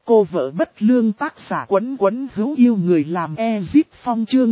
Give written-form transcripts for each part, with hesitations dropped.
cô vợ bất lương, tác giả Quấn Quấn hữu yêu người làm Ezit Phong, chương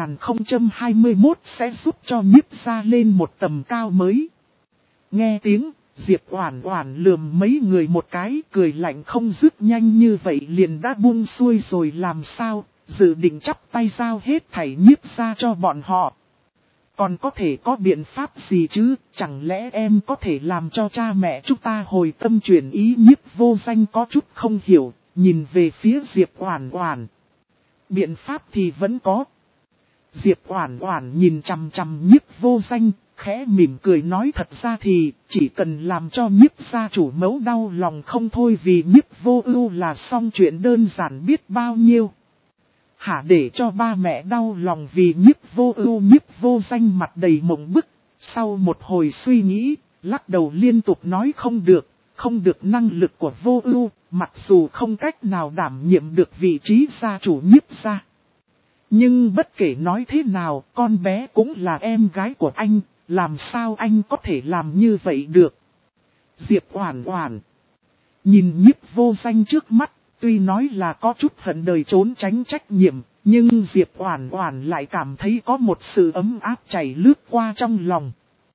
2021 sẽ giúp cho Nhiếp gia lên một tầm cao mới. Nghe tiếng, Diệp Oản Oản lườm mấy người một cái, cười lạnh không dứt, nhanh như vậy liền đã buông xuôi rồi làm sao, dự định chắp tay giao hết thảy Nhiếp gia cho bọn họ. Còn có thể có biện pháp gì chứ, chẳng lẽ em có thể làm cho cha mẹ chúng ta hồi tâm chuyển ý? Nhiếp Vô Danh có chút không hiểu, nhìn về phía Diệp Oản Oản. Biện pháp thì vẫn có. Diệp Oản Oản nhìn chằm chằm Nhiếp Vô Danh, khẽ mỉm cười nói, thật ra thì chỉ cần làm cho Nhiếp gia chủ mẫu đau lòng không thôi vì Nhiếp Vô Ưu là xong chuyện, đơn giản biết bao nhiêu. Hả, để cho ba mẹ đau lòng vì Nhiếp Vô Ưu? Nhiếp Vô Danh mặt đầy mộng bức, sau một hồi suy nghĩ, lắc đầu liên tục nói không được, năng lực của Vô Ưu, mặc dù không cách nào đảm nhiệm được vị trí gia chủ Nhiếp gia. Nhưng bất kể nói thế nào, con bé cũng là em gái của anh, làm sao anh có thể làm như vậy được? Diệp Oản Oản nhìn Nhiếp Vô Danh trước mắt, tuy nói là có chút hận đời trốn tránh trách nhiệm, nhưng Diệp Oản Oản lại cảm thấy có một sự ấm áp chảy lướt qua trong lòng.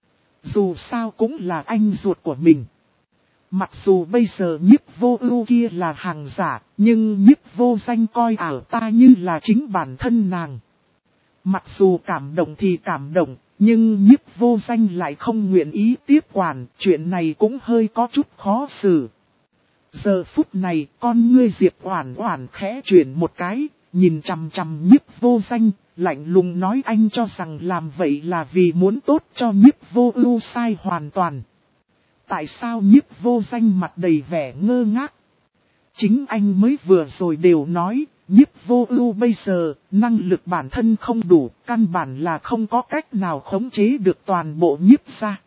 Dù sao cũng là anh ruột của mình. Mặc dù bây giờ Nhiếp Vô Ưu kia là hàng giả, nhưng Nhiếp Vô Danh coi ảo ta như là chính bản thân nàng. Mặc dù cảm động thì cảm động, nhưng Nhiếp Vô Danh lại không nguyện ý tiếp quản, chuyện này cũng hơi có chút khó xử. Giờ phút này, con ngươi Diệp Oản Oản khẽ chuyển một cái, nhìn chằm chằm Nhiếp Vô Danh, lạnh lùng nói, anh cho rằng làm vậy là vì muốn tốt cho Nhiếp Vô Ưu? Sai hoàn toàn. Tại sao? Nhiếp Vô Danh mặt đầy vẻ ngơ ngác. Chính anh mới vừa rồi đều nói, Nhiếp Vô Ưu bây giờ, năng lực bản thân không đủ, căn bản là không có cách nào khống chế được toàn bộ Nhiếp gia.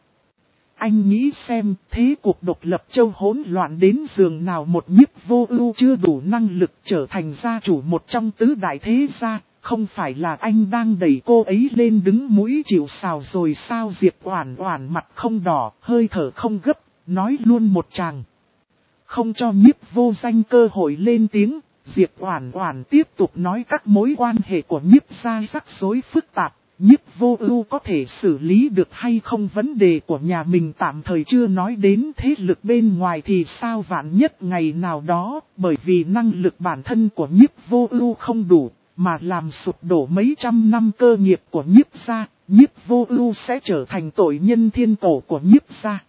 Anh nghĩ xem, thế cuộc độc lập châu hỗn loạn đến giường nào, một Nhiếp Vô Ưu chưa đủ năng lực trở thành gia chủ một trong tứ đại thế gia, không phải là anh đang đẩy cô ấy lên đứng mũi chịu sào rồi sao? Diệp Oản Oản mặt không đỏ, hơi thở không gấp, nói luôn một tràng. Không cho Nhiếp Vô Danh cơ hội lên tiếng, Diệp Oản Oản tiếp tục nói, các mối quan hệ của Nhiếp gia rắc rối phức tạp. Nhiếp Vô Ưu có thể xử lý được hay không, vấn đề của nhà mình tạm thời chưa nói đến thế lực bên ngoài thì sao, vạn nhất ngày nào đó, bởi vì năng lực bản thân của Nhiếp Vô Ưu không đủ, mà làm sụp đổ mấy trăm năm cơ nghiệp của Nhiếp gia, Nhiếp Vô Ưu sẽ trở thành tội nhân thiên cổ của Nhiếp gia.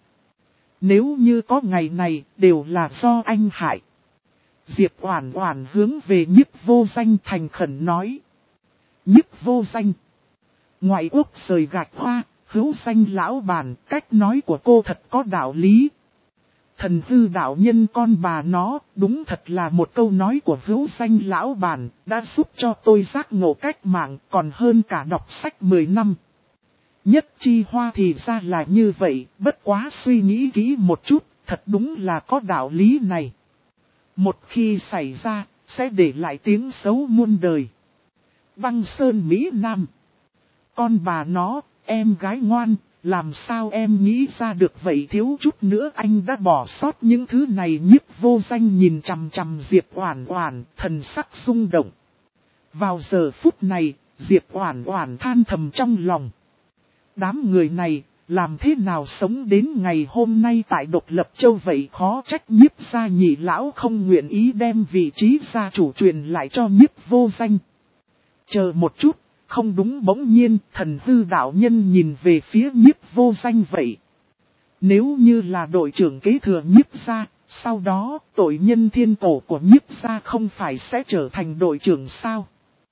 Nếu như có ngày này, đều là do anh hại. Diệp Oản Oản hướng về Nhiếp Vô Danh thành khẩn nói. Nhiếp Vô Danh, ngoại quốc rời gạch hoa, hữu danh lão bản, cách nói của cô thật có đạo lý. Thần hư đạo nhân con bà nó, đúng thật là một câu nói của hữu danh lão bản, đã giúp cho tôi giác ngộ cách mạng, còn hơn cả đọc sách 10 năm. Nhất chi hoa thì ra là như vậy, bất quá suy nghĩ kỹ một chút, thật đúng là có đạo lý này. Một khi xảy ra, sẽ để lại tiếng xấu muôn đời. Băng Sơn Mỹ Nam, con bà nó, em gái ngoan, làm sao em nghĩ ra được vậy? Thiếu chút nữa anh đã bỏ sót những thứ này. Nhiếp Vô Danh nhìn chằm chằm Diệp Oản Oản, thần sắc rung động. Vào giờ phút này, Diệp Oản Oản than thầm trong lòng. Đám người này, làm thế nào sống đến ngày hôm nay tại Độc Lập Châu vậy? Khó trách Nhiếp gia nhị lão không nguyện ý đem vị trí gia chủ truyền lại cho Nhiếp Vô Danh. Chờ một chút. Không đúng, bỗng nhiên, thần hư đạo nhân nhìn về phía Nhiếp Vô Danh vậy. Nếu như là đội trưởng kế thừa Nhiếp gia, sau đó tội nhân thiên cổ của Nhiếp gia không phải sẽ trở thành đội trưởng sao?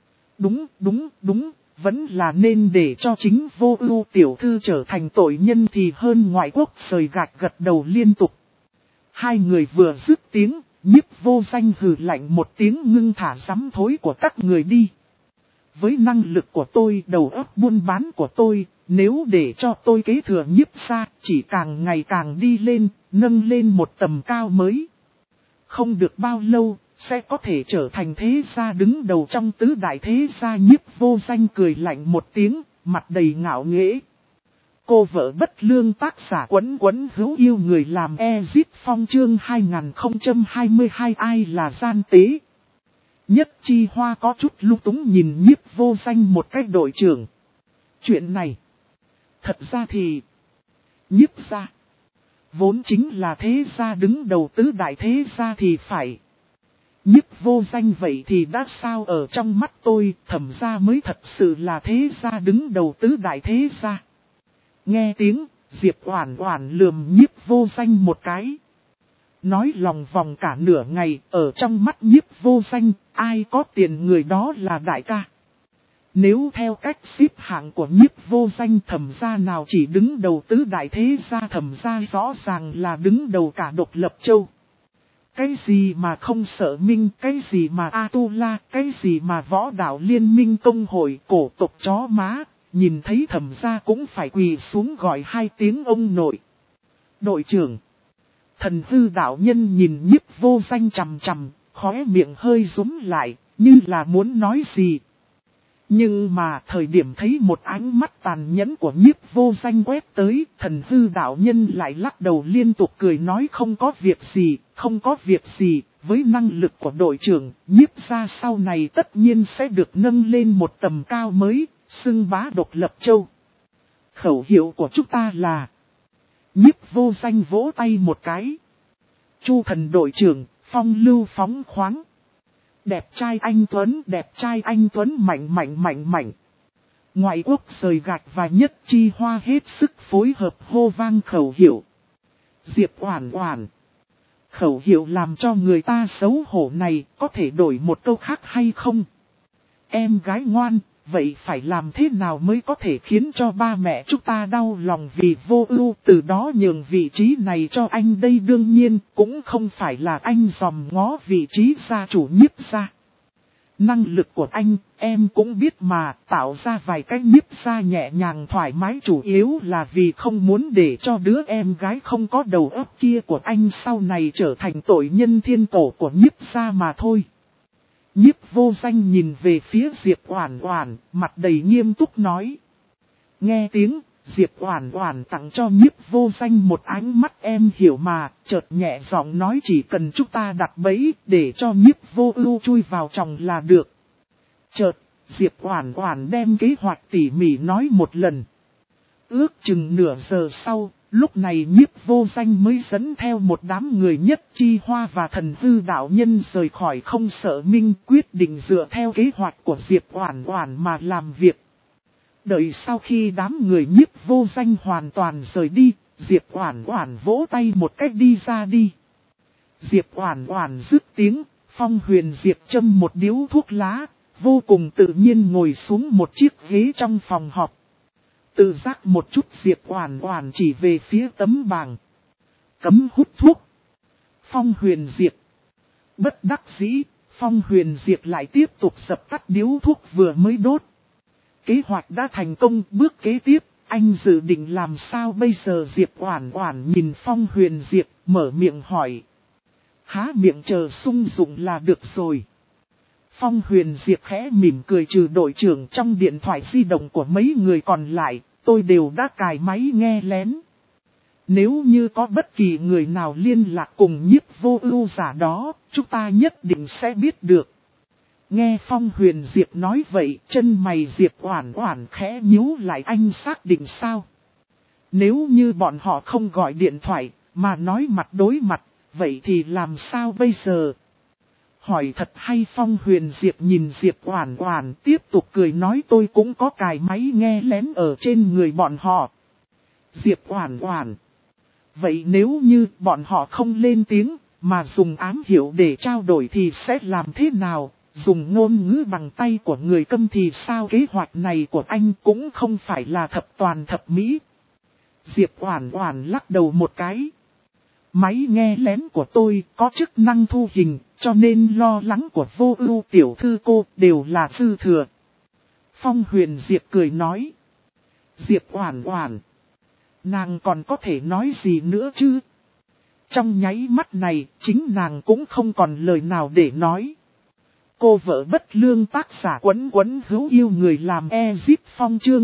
Đúng, vẫn là nên để cho chính Vô Ưu tiểu thư trở thành tội nhân thì hơn. Ngoại quốc rời gạch gật đầu liên tục. Hai người vừa dứt tiếng, Nhiếp Vô Danh hừ lạnh một tiếng, ngưng thả dám thối của các người đi. Với năng lực của tôi, đầu óc buôn bán của tôi, nếu để cho tôi kế thừa Nhiếp gia, chỉ càng ngày càng đi lên, nâng lên một tầm cao mới. Không được bao lâu, sẽ có thể trở thành thế gia đứng đầu trong tứ đại thế gia. Nhiếp Vô Danh cười lạnh một tiếng, mặt đầy ngạo nghễ. Cô vợ bất lương tác giả Quấn Quấn hữu yêu người làm Ezit Phong chương 2022 ai là gian tế. Nhất Chi Hoa có chút lung túng nhìn Nhiếp Vô Danh một cách đội trưởng. Chuyện này, thật ra thì, Nhiếp gia, vốn chính là thế gia đứng đầu tứ đại thế gia thì phải. Nhiếp Vô Danh vậy thì đã sao ở trong mắt tôi, Thẩm gia mới thật sự là thế gia đứng đầu tứ đại thế gia. Nghe tiếng, Diệp Oản Oản lườm Nhiếp Vô Danh một cái. Nói lòng vòng cả nửa ngày, ở trong mắt Nhiếp Vô Danh, ai có tiền người đó là đại ca. Nếu theo cách xếp hạng của Nhiếp Vô Danh, Thẩm gia nào chỉ đứng đầu tứ đại thế gia, Thẩm gia rõ ràng là đứng đầu cả Độc Lập Châu. Cái gì mà không sợ minh, cái gì mà A-tu-la, cái gì mà võ đạo liên minh công hội cổ tộc chó má, nhìn thấy Thẩm gia cũng phải quỳ xuống gọi 2 tiếng ông nội. Đội trưởng, Thần Hư đạo nhân nhìn Nhiếp Vô Danh chằm chằm, khóe miệng hơi rúm lại, như là muốn nói gì. Nhưng mà thời điểm thấy một ánh mắt tàn nhẫn của Nhiếp Vô Danh quét tới, Thần Hư đạo nhân lại lắc đầu liên tục cười nói không có việc gì, không có việc gì, với năng lực của đội trưởng, Nhiếp gia sau này tất nhiên sẽ được nâng lên một tầm cao mới, xưng bá Độc Lập Châu. Khẩu hiệu của chúng ta là Nhiếp Vô Danh vỗ tay một cái. Chu Thần đội trưởng, phong lưu phóng khoáng. Đẹp trai anh Tuấn mạnh. Ngoại quốc rời gạch và Nhất Chi Hoa hết sức phối hợp hô vang khẩu hiệu. Diệp Oản Oản. Khẩu hiệu làm cho người ta xấu hổ này có thể đổi một câu khác hay không? Em gái ngoan, vậy phải làm thế nào mới có thể khiến cho ba mẹ chúng ta đau lòng vì vô ưu, từ đó nhường vị trí này cho anh đây? Đương nhiên cũng không phải là anh dòm ngó vị trí gia chủ Nhiếp gia. Năng lực của anh, em cũng biết mà, tạo ra vài cái Nhiếp gia nhẹ nhàng thoải mái chủ yếu là vì không muốn để cho đứa em gái không có đầu óc kia của anh sau này trở thành tội nhân thiên cổ của Nhiếp gia mà thôi. Nhiếp Vô Danh nhìn về phía Diệp Oản Oản, mặt đầy nghiêm túc nói. Nghe tiếng, Diệp Oản Oản tặng cho Nhiếp Vô Danh một ánh mắt em hiểu mà, chợt nhẹ giọng nói chỉ cần chúng ta đặt bẫy để cho Nhiếp Vô Ưu chui vào trong là được. Chợt, Diệp Oản Oản đem kế hoạch tỉ mỉ nói một lần. Ước chừng nửa giờ sau, lúc này Nhiếp Vô Danh mới dẫn theo một đám người Nhất Chi Hoa và Thần Hư đạo nhân rời khỏi Không Sợ Minh, quyết định dựa theo kế hoạch của Diệp Oản Oản mà làm việc. Đợi sau khi đám người Nhiếp Vô Danh hoàn toàn rời đi, Diệp Oản Oản vỗ tay một cách đi ra đi. Diệp Oản Oản dứt tiếng, Phong Huyền Diệp châm một điếu thuốc lá, vô cùng tự nhiên ngồi xuống một chiếc ghế trong phòng họp. Tự giác một chút Diệp Oản Oản chỉ về phía tấm bảng. Cấm hút thuốc. Phong Huyền Diệp. Bất đắc dĩ, Phong Huyền Diệp lại tiếp tục dập tắt điếu thuốc vừa mới đốt. Kế hoạch đã thành công, bước kế tiếp, anh dự định làm sao bây giờ? Diệp Oản Oản nhìn Phong Huyền Diệp, mở miệng hỏi. Há miệng chờ sung dụng là được rồi. Phong Huyền Diệp khẽ mỉm cười, trừ đội trưởng trong điện thoại di động của mấy người còn lại, tôi đều đã cài máy nghe lén. Nếu như có bất kỳ người nào liên lạc cùng Nhiếp Vô Ưu giả đó, chúng ta nhất định sẽ biết được. Nghe Phong Huyền Diệp nói vậy, chân mày Diệp Oản Oản khẽ nhíu lại, anh xác định sao? Nếu như bọn họ không gọi điện thoại, mà nói mặt đối mặt, vậy thì làm sao bây giờ? Hỏi thật hay? Phong Huyền Diệp nhìn Diệp Oản Oản tiếp tục cười nói tôi cũng có cài máy nghe lén ở trên người bọn họ. Diệp Oản Oản. Vậy nếu như bọn họ không lên tiếng, mà dùng ám hiệu để trao đổi thì sẽ làm thế nào? Dùng ngôn ngữ bằng tay của người câm thì sao? Kế hoạch này của anh cũng không phải là thập toàn thập mỹ. Diệp Oản Oản lắc đầu một cái. Máy nghe lén của tôi có chức năng thu hình, cho nên lo lắng của Vô Ưu tiểu thư cô đều là dư thừa. Phong Huyền Diệp cười nói. Diệp Oản Oản. Nàng còn có thể nói gì nữa chứ? Trong nháy mắt này, chính nàng cũng không còn lời nào để nói. cô vợ bất lương tác giả Quấn Quấn hữu yêu người làm Ezip Phong chương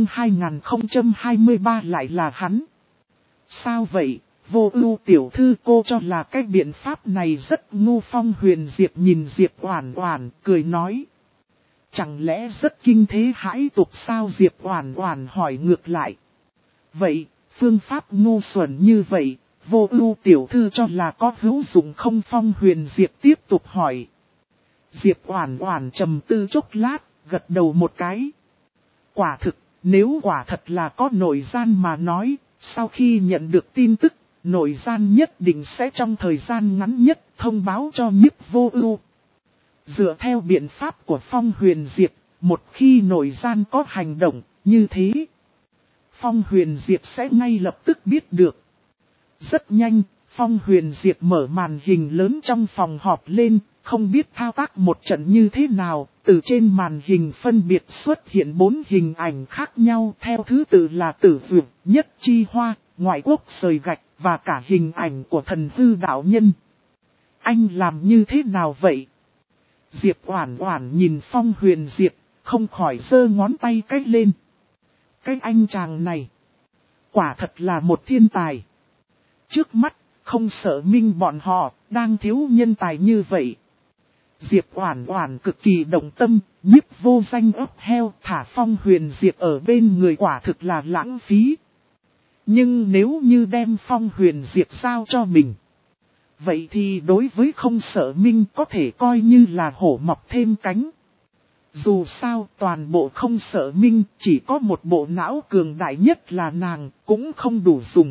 2023 lại là hắn. Sao vậy, Vô Ưu tiểu thư, cô cho là cái biện pháp này rất ngu. Phong Huyền Diệp nhìn Diệp Oản Oản cười nói. Chẳng lẽ rất kinh thế hãi tục sao? Diệp Oản Oản hỏi ngược lại. Vậy, phương pháp ngu xuẩn như vậy, Vô Ưu tiểu thư cho là có hữu dụng không? Phong Huyền Diệp tiếp tục hỏi. Diệp Oản Oản trầm tư chốc lát, gật đầu một cái. Quả thực, nếu quả thật là có nội gian mà nói, sau khi nhận được tin tức, nội gian nhất định sẽ trong thời gian ngắn nhất thông báo cho Nhiếp Vô Ưu. Dựa theo biện pháp của Phong Huyền Diệp, một khi nội gian có hành động như thế, Phong Huyền Diệp sẽ ngay lập tức biết được. Rất nhanh, Phong Huyền Diệp mở màn hình lớn trong phòng họp lên, không biết thao tác một trận như thế nào, từ trên màn hình phân biệt xuất hiện 4 hình ảnh khác nhau theo thứ tự là Tử Dược, Nhất Chi Hoa, Ngoại Quốc Sời Gạch và cả hình ảnh của Thần Hư đạo nhân. Anh làm như thế nào vậy? Diệp Oản Oản nhìn Phong Huyền Diệp, không khỏi giơ ngón tay cái lên. Cái anh chàng này, quả thật là một thiên tài. Trước mắt, không sợ Minh bọn họ, đang thiếu nhân tài như vậy. Diệp Oản Oản cực kỳ động tâm, Nhiếp Vô Danh ấp heo, thả Phong Huyền Diệp ở bên người quả thực là lãng phí. Nhưng nếu như đem Phong Huyền Diệp giao cho mình, vậy thì đối với không sợ Minh có thể coi như là hổ mọc thêm cánh. Dù sao toàn bộ không sợ Minh chỉ có một bộ não cường đại nhất là nàng, cũng không đủ dùng.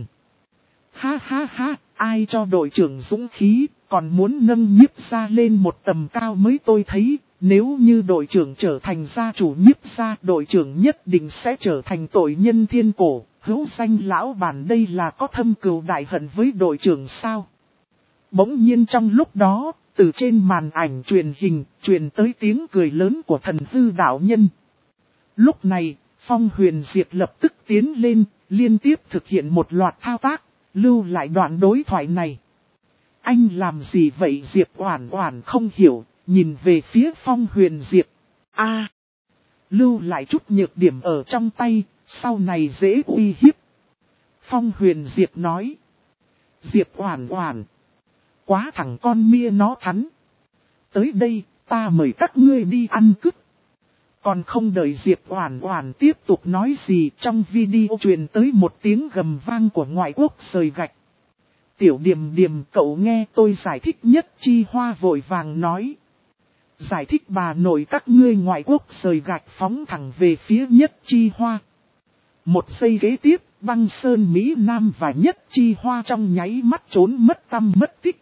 Ha ha ha, ai cho đội trưởng dũng khí, còn muốn nâng Nhiếp gia lên một tầm cao mới. Tôi thấy, nếu như đội trưởng trở thành gia chủ Nhiếp gia, đội trưởng nhất định sẽ trở thành tội nhân thiên cổ. Hữu Danh lão bản đây là có thâm cừu đại hận với đội trưởng sao? Bỗng nhiên trong lúc đó, từ trên màn ảnh truyền hình, truyền tới tiếng cười lớn của Thần Hư đạo nhân. Lúc này, Phong Huyền Diệp lập tức tiến lên, liên tiếp thực hiện một loạt thao tác, lưu lại đoạn đối thoại này. Anh làm gì vậy? Diệp Oản Oản không hiểu, nhìn về phía Phong Huyền Diệp. Lưu lại chút nhược điểm ở trong tay, sau này dễ uy hiếp. Phong Huyền Diệp nói. Diệp Oản Oản, quá thằng con mia nó thắn. Tới đây, ta mời các ngươi đi ăn cứt. Còn không đợi Diệp Oản Oản tiếp tục nói gì, trong video truyền tới một tiếng gầm vang của Ngoại Quốc Sời Gạch. Tiểu Điềm Điềm, cậu nghe tôi giải thích. Nhất Chi Hoa vội vàng nói. Giải thích bà nội. Các ngươi. Ngoại Quốc Sời Gạch phóng thẳng về phía Nhất Chi Hoa. Một giây kế tiếp, Băng Sơn Mỹ Nam và Nhất Chi Hoa trong nháy mắt trốn mất tăm mất tích.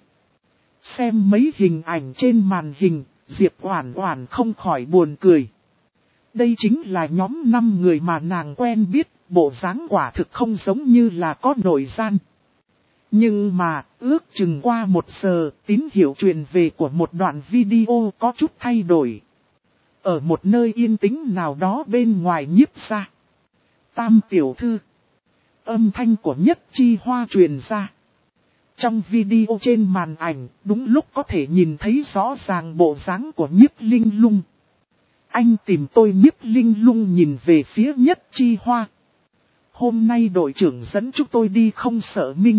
Xem mấy hình ảnh trên màn hình, Diệp Oản Oản không khỏi buồn cười. Đây chính là nhóm 5 người mà nàng quen biết, bộ dáng quả thực không giống như là có nội gian. Nhưng mà, ước chừng qua 1 giờ, tín hiệu truyền về của một đoạn video có chút thay đổi. Ở một nơi yên tĩnh nào đó bên ngoài Nhiếp gia. Tam tiểu thư. Âm thanh của Nhất Chi Hoa truyền ra. Trong video trên màn ảnh, đúng lúc có thể nhìn thấy rõ ràng bộ dáng của Nhiếp Linh Lung. Anh tìm tôi. Nhiếp Linh Lung nhìn về phía Nhất Chi Hoa. Hôm nay đội trưởng dẫn chúng tôi đi không sợ Minh.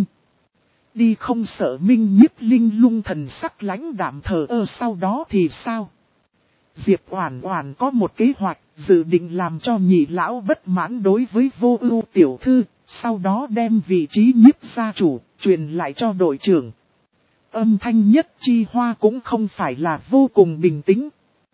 Đi không sợ Minh? Nhiếp Linh Lung thần sắc lãnh đạm thờ ơ. Sau đó thì sao? Diệp Oản Oản có một kế hoạch, dự định làm cho nhị lão bất mãn đối với Vô Ưu tiểu thư, sau đó đem vị trí Nhiếp gia chủ truyền lại cho đội trưởng. Âm thanh Nhất Chi Hoa cũng không phải là vô cùng bình tĩnh.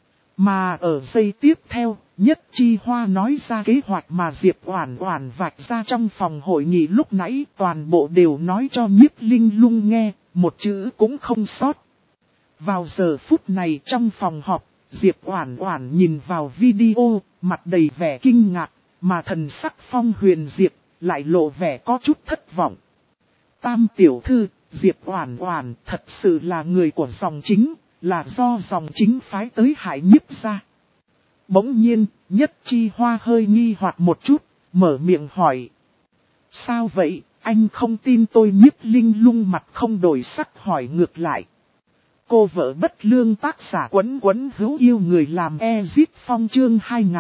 Mà ở giây tiếp theo, Nhất Chi Hoa nói ra kế hoạch mà Diệp Oản Oản vạch ra trong phòng hội nghị lúc nãy, toàn bộ đều nói cho Nhiếp Linh Lung nghe, một chữ cũng không sót. Vào giờ phút này trong phòng họp, Diệp Oản Oản nhìn vào video, mặt đầy vẻ kinh ngạc, mà thần sắc Phong Huyền Diệp lại lộ vẻ có chút thất vọng. Tam tiểu thư, Diệp Oản Oản thật sự là người của dòng chính, là do dòng chính phái tới hại Nhiếp gia. Bỗng nhiên, Nhất Chi Hoa hơi nghi hoặc một chút, mở miệng hỏi. Sao vậy, anh không tin tôi? Nhiếp Linh Lung mặt không đổi sắc hỏi ngược lại. cô vợ bất lương tác giả Quấn Quấn hữu yêu người làm Ezit Phong chương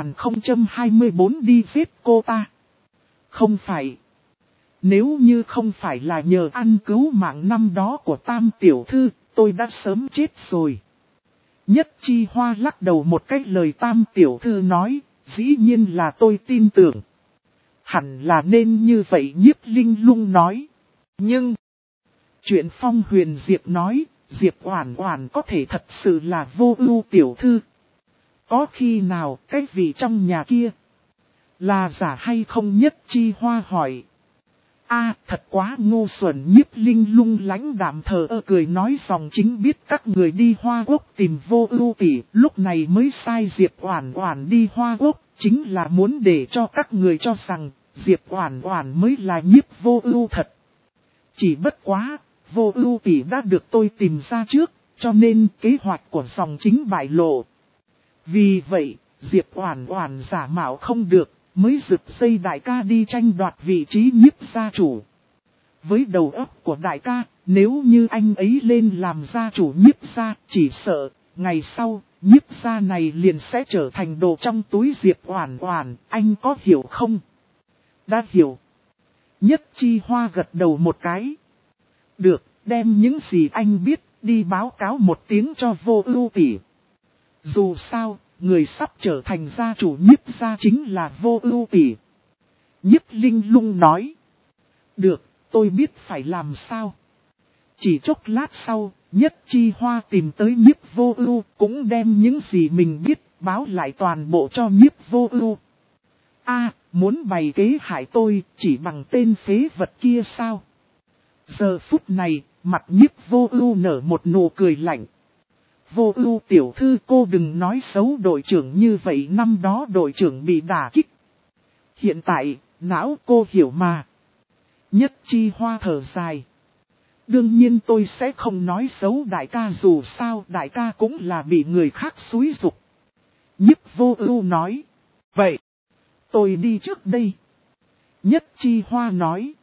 2024 đi giết cô ta. Không phải. Nếu như không phải là nhờ ăn cứu mạng năm đó của Tam tiểu thư, tôi đã sớm chết rồi. Nhất Chi Hoa lắc đầu một cách lời Tam tiểu thư nói, dĩ nhiên là tôi tin tưởng. Hẳn là nên như vậy Nhiếp Linh Lung nói. Nhưng, chuyện Phong Huyền Diệp nói, Diệp Oản Oản có thể thật sự là Vô Ưu tiểu thư. Có khi nào cái vị trong nhà kia là giả hay không? Nhất Chi Hoa hỏi. Thật quá ngu xuẩn. Nhiếp Linh Lung lãnh đạm thờ ơ cười nói dòng chính biết các người đi Hoa Quốc tìm Vô Ưu tỷ, lúc này mới sai Diệp Oản Oản đi Hoa Quốc, chính là muốn để cho các người cho rằng Diệp Oản Oản mới là Nhiếp Vô Ưu thật. Chỉ bất quá, Vô Ưu tỷ đã được tôi tìm ra trước, cho nên kế hoạch của dòng chính bại lộ. Vì vậy, Diệp Oản Oản giả mạo không được, mới rực dây đại ca đi tranh đoạt vị trí Nhiếp gia chủ. Với đầu óc của đại ca, nếu như anh ấy lên làm gia chủ Nhiếp gia, chỉ sợ, ngày sau, Nhiếp gia này liền sẽ trở thành đồ trong túi Diệp Oản Oản, anh có hiểu không? Đã hiểu. Nhất Chi Hoa gật đầu một cái. Được, đem những gì anh biết, đi báo cáo một tiếng cho Vô Ưu tỷ. Dù sao, người sắp trở thành gia chủ Nhiếp gia chính là Vô Ưu tỷ. Nhiếp Linh Lung nói. Được, tôi biết phải làm sao. Chỉ chốc lát sau, Nhất Chi Hoa tìm tới Nhiếp Vô Ưu, cũng đem những gì mình biết, báo lại toàn bộ cho Nhiếp Vô Ưu. Muốn bày kế hại tôi, chỉ bằng tên phế vật kia sao? Giờ phút này, mặt Nhiếp Vô Ưu nở một nụ cười lạnh. Vô Ưu tiểu thư, cô đừng nói xấu đội trưởng như vậy, năm đó đội trưởng bị đả kích. Hiện tại, não cô hiểu mà. Nhất Chi Hoa thở dài. Đương nhiên tôi sẽ không nói xấu đại ca, dù sao đại ca cũng là bị người khác xúi giục. Nhiếp Vô Ưu nói. Vậy, tôi đi trước đây. Nhất Chi Hoa nói.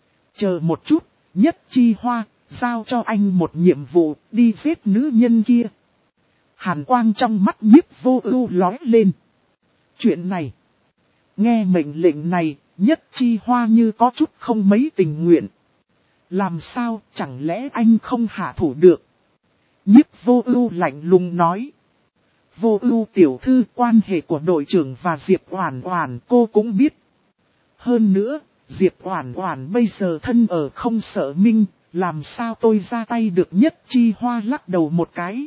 Chờ một chút, Nhất Chi Hoa, giao cho anh một nhiệm vụ, đi giết nữ nhân kia. Hàn quang trong mắt Nhiếp Vô Ưu lóe lên. Chuyện này, nghe mệnh lệnh này, Nhất Chi Hoa như có chút không mấy tình nguyện. Làm sao, chẳng lẽ anh không hạ thủ được? Nhiếp Vô Ưu lạnh lùng nói. Vô Ưu tiểu thư, quan hệ của đội trưởng và Diệp Oản Oản cô cũng biết. Hơn nữa, Diệp Oản Oản bây giờ thân ở không sợ minh, làm sao tôi ra tay được? Nhất Chi Hoa lắc đầu một cái.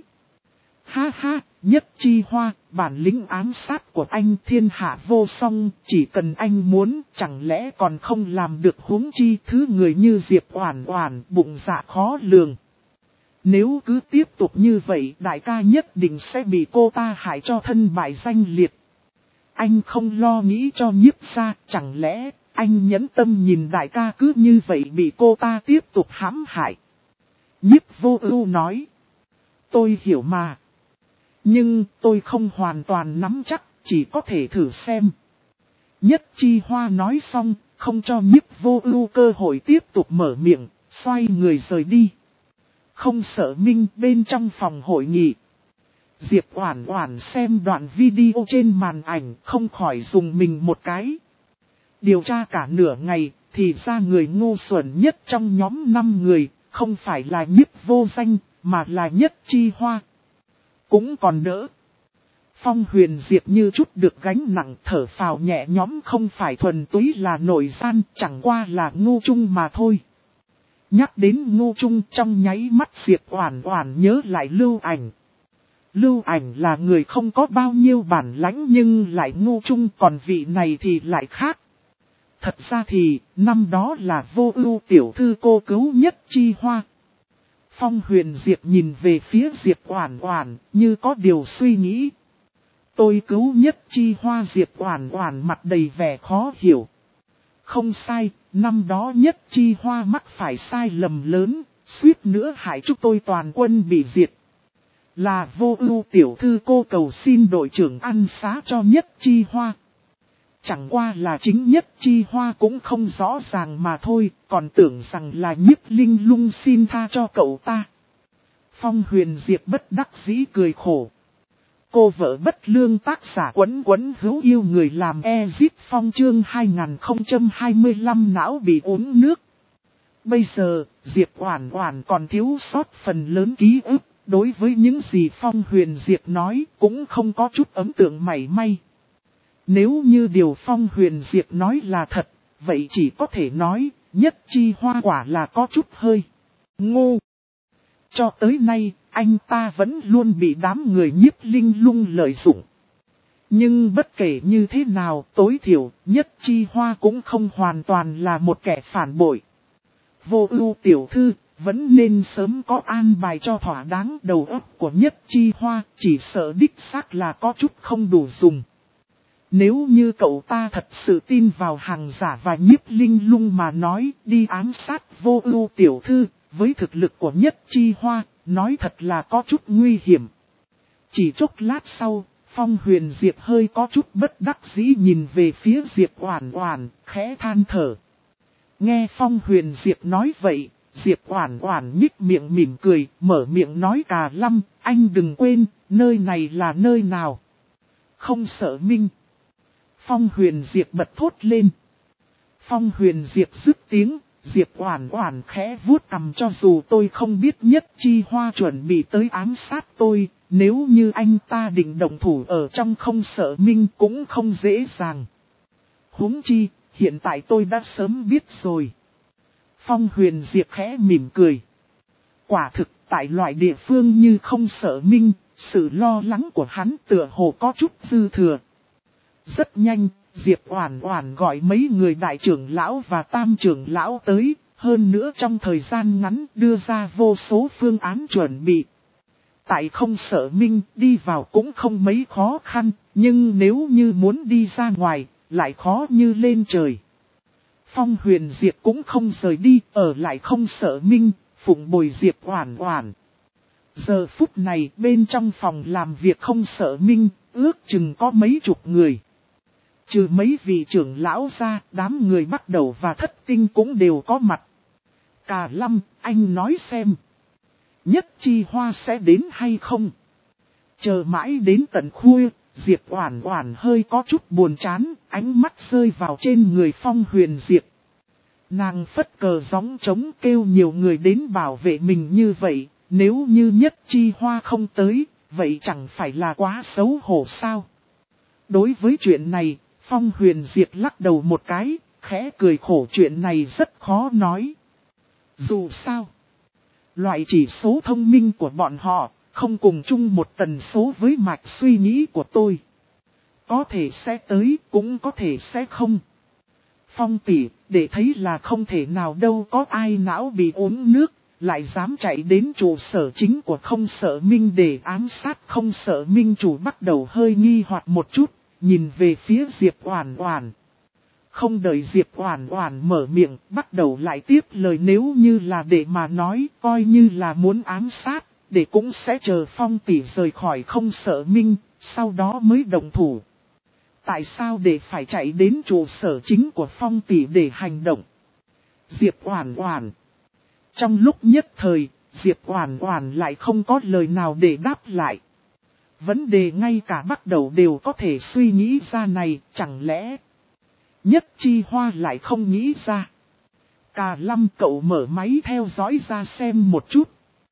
Ha ha, Nhất Chi Hoa, bản lĩnh ám sát của anh thiên hạ vô song, chỉ cần anh muốn, chẳng lẽ còn không làm được, huống chi thứ người như Diệp Oản Oản bụng dạ khó lường. Nếu cứ tiếp tục như vậy, đại ca nhất định sẽ bị cô ta hại cho thân bại danh liệt. Anh không lo nghĩ cho Nhiếp gia, chẳng lẽ anh nhẫn tâm nhìn đại ca cứ như vậy bị cô ta tiếp tục hãm hại? Nhiếp Vô Ưu nói. Tôi hiểu mà. Nhưng tôi không hoàn toàn nắm chắc, chỉ có thể thử xem. Nhất Chi Hoa nói xong, không cho Nhiếp Vô Ưu cơ hội tiếp tục mở miệng, xoay người rời đi. Không sợ minh, bên trong phòng hội nghị. Diệp Oản Oản xem đoạn video trên màn ảnh, không khỏi dùng mình một cái. Điều tra cả nửa ngày, thì ra người ngu xuẩn nhất trong nhóm 5 người, không phải là Nhiếp Vô Danh, mà là Nhất Chi Hoa. Cũng còn đỡ. Phong Huyền Diệp như chút được gánh nặng, thở phào nhẹ nhõm, không phải thuần túy là nội gian, chẳng qua là ngu chung mà thôi. Nhắc đến ngu chung, trong nháy mắt Diệp Oản Oản nhớ lại Lưu Ảnh. Lưu Ảnh là người không có bao nhiêu bản lãnh nhưng lại ngu chung, còn vị này thì lại khác. Thật ra thì, năm đó là Vô Ưu tiểu thư cô cứu Nhất Chi Hoa. Phong Huyền Diệp nhìn về phía Diệp Oản Oản, như có điều suy nghĩ. Tôi cứu Nhất Chi Hoa? Diệp Oản Oản mặt đầy vẻ khó hiểu. Không sai, năm đó Nhất Chi Hoa mắc phải sai lầm lớn, suýt nữa hại chúng tôi toàn quân bị diệt. Là Vô Ưu tiểu thư cô cầu xin đội trưởng ăn xá cho Nhất Chi Hoa. Chẳng qua là chính Nhất Chi Hoa cũng không rõ ràng mà thôi, còn tưởng rằng là Nhiếp Linh Lung xin tha cho cậu ta. Phong Huyền Diệp bất đắc dĩ cười khổ. Cô vợ bất lương tác giả Quấn Quấn hữu yêu người làm Ezip Phong chương 2025 não bị uống nước. Bây giờ, Diệp Oản Oản còn thiếu sót phần lớn ký ức, đối với những gì Phong Huyền Diệp nói cũng không có chút ấn tượng mảy may. Nếu như điều Phong Huyền Diệp nói là thật, vậy chỉ có thể nói, Nhất Chi Hoa quả là có chút hơi ngu. Cho tới nay, anh ta vẫn luôn bị đám người Nhiếp Linh Lung lợi dụng. Nhưng bất kể như thế nào, tối thiểu, Nhất Chi Hoa cũng không hoàn toàn là một kẻ phản bội. Vô Ưu tiểu thư, vẫn nên sớm có an bài cho thỏa đáng. Đầu óc của Nhất Chi Hoa, chỉ sợ đích xác là có chút không đủ dùng. Nếu như cậu ta thật sự tin vào hàng giả và Nhiếp Linh Lung mà nói đi ám sát Vô Ưu tiểu thư, với thực lực của Nhất Chi Hoa, nói thật là có chút nguy hiểm. Chỉ chốc lát sau, Phong Huyền Diệp hơi có chút bất đắc dĩ nhìn về phía Diệp Oản Oản, khẽ than thở. Nghe Phong Huyền Diệp nói vậy, Diệp Oản Oản nhếch miệng mỉm cười, mở miệng nói Cà Lâm, anh đừng quên, nơi này là nơi nào? Không sợ Minh. Phong Huyền Diệp bật thốt lên. Phong Huyền Diệp dứt tiếng, Diệp Oản Oản khẽ vuốt cằm, cho dù tôi không biết Nhất Chi Hoa chuẩn bị tới ám sát tôi, nếu như anh ta định động thủ ở trong Không Sợ Minh cũng không dễ dàng. Huống chi, hiện tại tôi đã sớm biết rồi. Phong Huyền Diệp khẽ mỉm cười. Quả thực, tại loại địa phương như Không Sợ Minh, sự lo lắng của hắn tựa hồ có chút dư thừa. Rất nhanh, Diệp Oản Oản gọi mấy người đại trưởng lão và tam trưởng lão tới, hơn nữa trong thời gian ngắn đưa ra vô số phương án chuẩn bị. Tại Không Sợ Minh đi vào cũng không mấy khó khăn, nhưng nếu như muốn đi ra ngoài, lại khó như lên trời. Phong Huyền Diệp cũng không rời đi, ở lại Không Sợ Minh, phụng bồi Diệp Oản Oản. Giờ phút này bên trong phòng làm việc Không Sợ Minh, ước chừng có mấy chục người. Trừ mấy vị trưởng lão ra, đám người bắt đầu và thất tinh cũng đều có mặt. Cà Lâm, anh nói xem. Nhất Chi Hoa sẽ đến hay không? Chờ mãi đến tận khuya, Diệp Oản Oản hơi có chút buồn chán, ánh mắt rơi vào trên người Phong Huyền Diệp. Nàng phất cờ gióng trống kêu nhiều người đến bảo vệ mình như vậy, nếu như Nhất Chi Hoa không tới, vậy chẳng phải là quá xấu hổ sao? Đối với chuyện này, Phong Huyền Diệp lắc đầu một cái, khẽ cười khổ, chuyện này rất khó nói. Dù sao, loại chỉ số thông minh của bọn họ không cùng chung một tần số với mạch suy nghĩ của tôi. Có thể sẽ tới, cũng có thể sẽ không. Phong tỷ, để thấy là không thể nào đâu, có ai não bị uống nước, lại dám chạy đến trụ sở chính của Không Sợ Minh để ám sát Không Sợ Minh chủ. Bắt đầu hơi nghi hoặc một chút, nhìn về phía Diệp Oản Oản. Không đợi Diệp Oản Oản mở miệng, bắt đầu lại tiếp lời, nếu như là để mà nói, coi như là muốn ám sát, để cũng sẽ chờ Phong tỷ rời khỏi Không Sợ Minh, sau đó mới động thủ. Tại sao để phải chạy đến trụ sở chính của Phong tỷ để hành động? Diệp Oản Oản. Trong lúc nhất thời, Diệp Oản Oản lại không có lời nào để đáp lại. Vấn đề ngay cả bắt đầu đều có thể suy nghĩ ra này, chẳng lẽ Nhất Chi Hoa lại không nghĩ ra? Cà Lâm, cậu mở máy theo dõi ra xem một chút.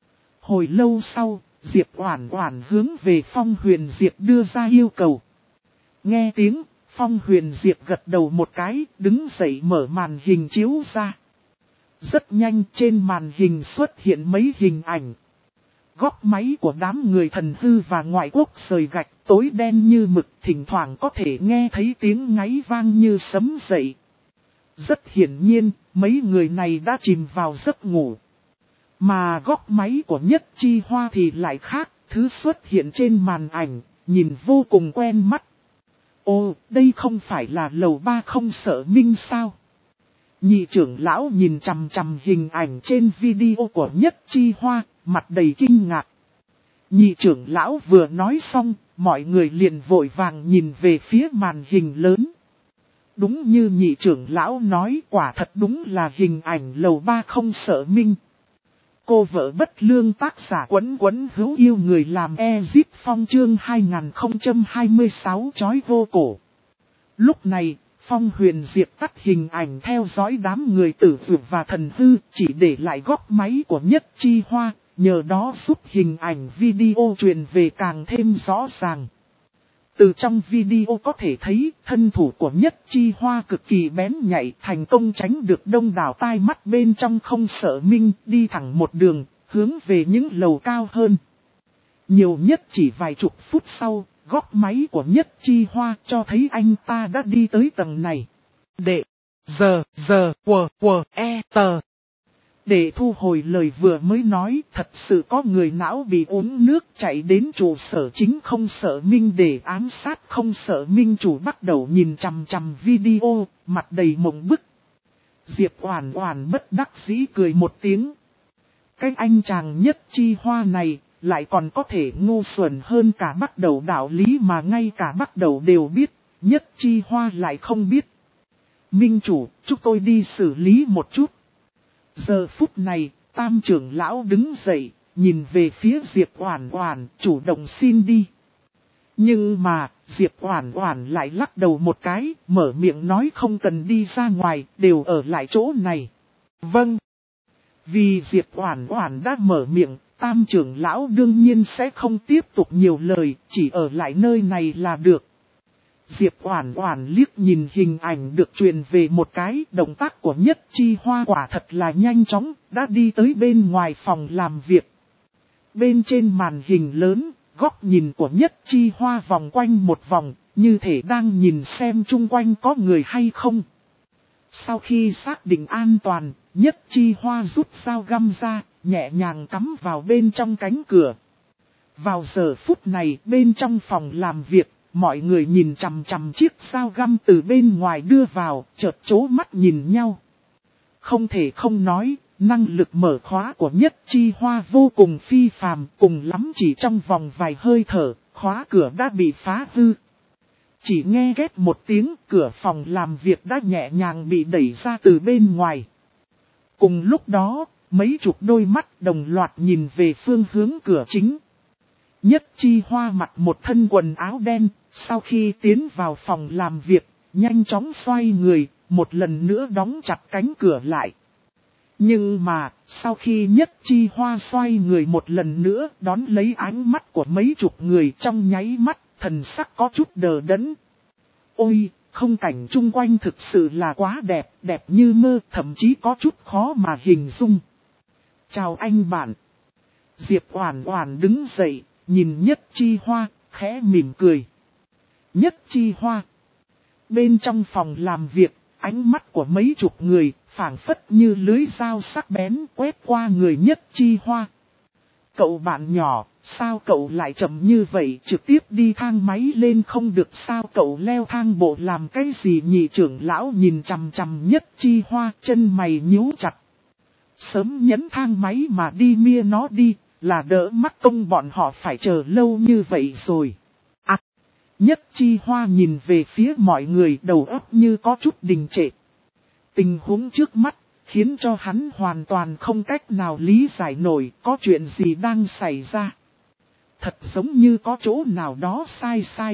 Hồi lâu sau, Diệp Oản Oản hướng về Phong Huyền Diệp đưa ra yêu cầu. Nghe tiếng, Phong Huyền Diệp gật đầu một cái, đứng dậy mở màn hình chiếu ra. Rất nhanh trên màn hình xuất hiện mấy hình ảnh. Góc máy của đám người thần hư và ngoại quốc rời gạch tối đen như mực, thỉnh thoảng có thể nghe thấy tiếng ngáy vang như sấm dậy. Rất hiển nhiên, mấy người này đã chìm vào giấc ngủ. Mà góc máy của Nhất Chi Hoa thì lại khác, thứ xuất hiện trên màn ảnh, nhìn vô cùng quen mắt. Ồ, đây không phải là lầu 3 Không Sợ Minh sao? Nhị trưởng lão nhìn chằm chằm hình ảnh trên video của Nhất Chi Hoa, mặt đầy kinh ngạc. Nhị trưởng lão vừa nói xong, mọi người liền vội vàng nhìn về phía màn hình lớn. Đúng như nhị trưởng lão nói, quả thật đúng là hình ảnh lầu 3 Không Sợ Minh. Cô vợ bất lương tác giả Quấn Quấn hữu yêu người làm Ezip Phong chương 2026 chói vô cổ. Lúc này, Phong Huyền Diệp tắt hình ảnh theo dõi đám người tử vượt và thần hư, chỉ để lại góc máy của Nhất Chi Hoa, nhờ đó giúp hình ảnh video truyền về càng thêm rõ ràng. Từ trong video có thể thấy thân thủ của Nhất Chi Hoa cực kỳ bén nhạy, thành công tránh được đông đảo tai mắt bên trong không sợ minh, đi thẳng một đường, hướng về những lầu cao hơn. Nhiều nhất chỉ vài chục phút sau, góc máy của Nhất Chi Hoa cho thấy anh ta đã đi tới tầng này. Để thu hồi lời vừa mới nói, thật sự có người não bị uống nước chạy đến trụ sở chính không sợ minh để ám sát không sợ minh chủ bắt đầu nhìn chằm chằm video, mặt đầy mộng bức. Diệp Oản Oản bất đắc dĩ cười một tiếng. Cái anh chàng Nhất Chi Hoa này lại còn có thể ngu xuẩn hơn cả bắt đầu đạo lý mà ngay cả bắt đầu đều biết, Nhất Chi Hoa lại không biết. Minh chủ, chúng tôi đi xử lý một chút. Giờ phút này, Tam trưởng lão đứng dậy, nhìn về phía Diệp Oản Oản, chủ động xin đi. Nhưng mà, Diệp Oản Oản lại lắc đầu một cái, mở miệng nói không cần đi ra ngoài, đều ở lại chỗ này. Vâng. Vì Diệp Oản Oản đã mở miệng, Tam trưởng lão đương nhiên sẽ không tiếp tục nhiều lời, chỉ ở lại nơi này là được. Diệp Oản Oản liếc nhìn hình ảnh được truyền về một cái, động tác của Nhất Chi Hoa quả thật là nhanh chóng, đã đi tới bên ngoài phòng làm việc. Bên trên màn hình lớn, góc nhìn của Nhất Chi Hoa vòng quanh một vòng, như thể đang nhìn xem chung quanh có người hay không. Sau khi xác định an toàn, Nhất Chi Hoa rút dao găm ra, nhẹ nhàng cắm vào bên trong cánh cửa. Vào giờ phút này, bên trong phòng làm việc, mọi người nhìn chằm chằm chiếc dao găm từ bên ngoài đưa vào, chợt chố mắt nhìn nhau. Không thể không nói, năng lực mở khóa của Nhất Chi Hoa vô cùng phi phàm, cùng lắm chỉ trong vòng vài hơi thở, khóa cửa đã bị phá hư. Chỉ nghe két một tiếng, cửa phòng làm việc đã nhẹ nhàng bị đẩy ra từ bên ngoài. Cùng lúc đó, mấy chục đôi mắt đồng loạt nhìn về phương hướng cửa chính. Nhất Chi Hoa mặc một thân quần áo đen, sau khi tiến vào phòng làm việc, nhanh chóng xoay người, một lần nữa đóng chặt cánh cửa lại. Nhưng mà, sau khi Nhất Chi Hoa xoay người một lần nữa đón lấy ánh mắt của mấy chục người trong nháy mắt, thần sắc có chút đờ đẫn. Ôi, không cảnh chung quanh thực sự là quá đẹp, đẹp như mơ, thậm chí có chút khó mà hình dung. Chào anh bạn. Diệp Oản Oản đứng dậy, nhìn Nhất Chi Hoa, khẽ mỉm cười. Nhất Chi Hoa. Bên trong phòng làm việc, ánh mắt của mấy chục người, phảng phất như lưới dao sắc bén quét qua người Nhất Chi Hoa. Cậu bạn nhỏ, sao cậu lại chậm như vậy, trực tiếp đi thang máy lên không được sao, cậu leo thang bộ làm cái gì nhị trưởng lão nhìn chằm chằm Nhất Chi Hoa, chân mày nhíu chặt. Sớm nhấn thang máy mà đi mia nó đi, là đỡ mắc công bọn họ phải chờ lâu như vậy rồi. Nhất Chi Hoa nhìn về phía mọi người, đầu óc như có chút đình trệ. Tình huống trước mắt, khiến cho hắn hoàn toàn không cách nào lý giải nổi có chuyện gì đang xảy ra. Thật giống như có chỗ nào đó sai.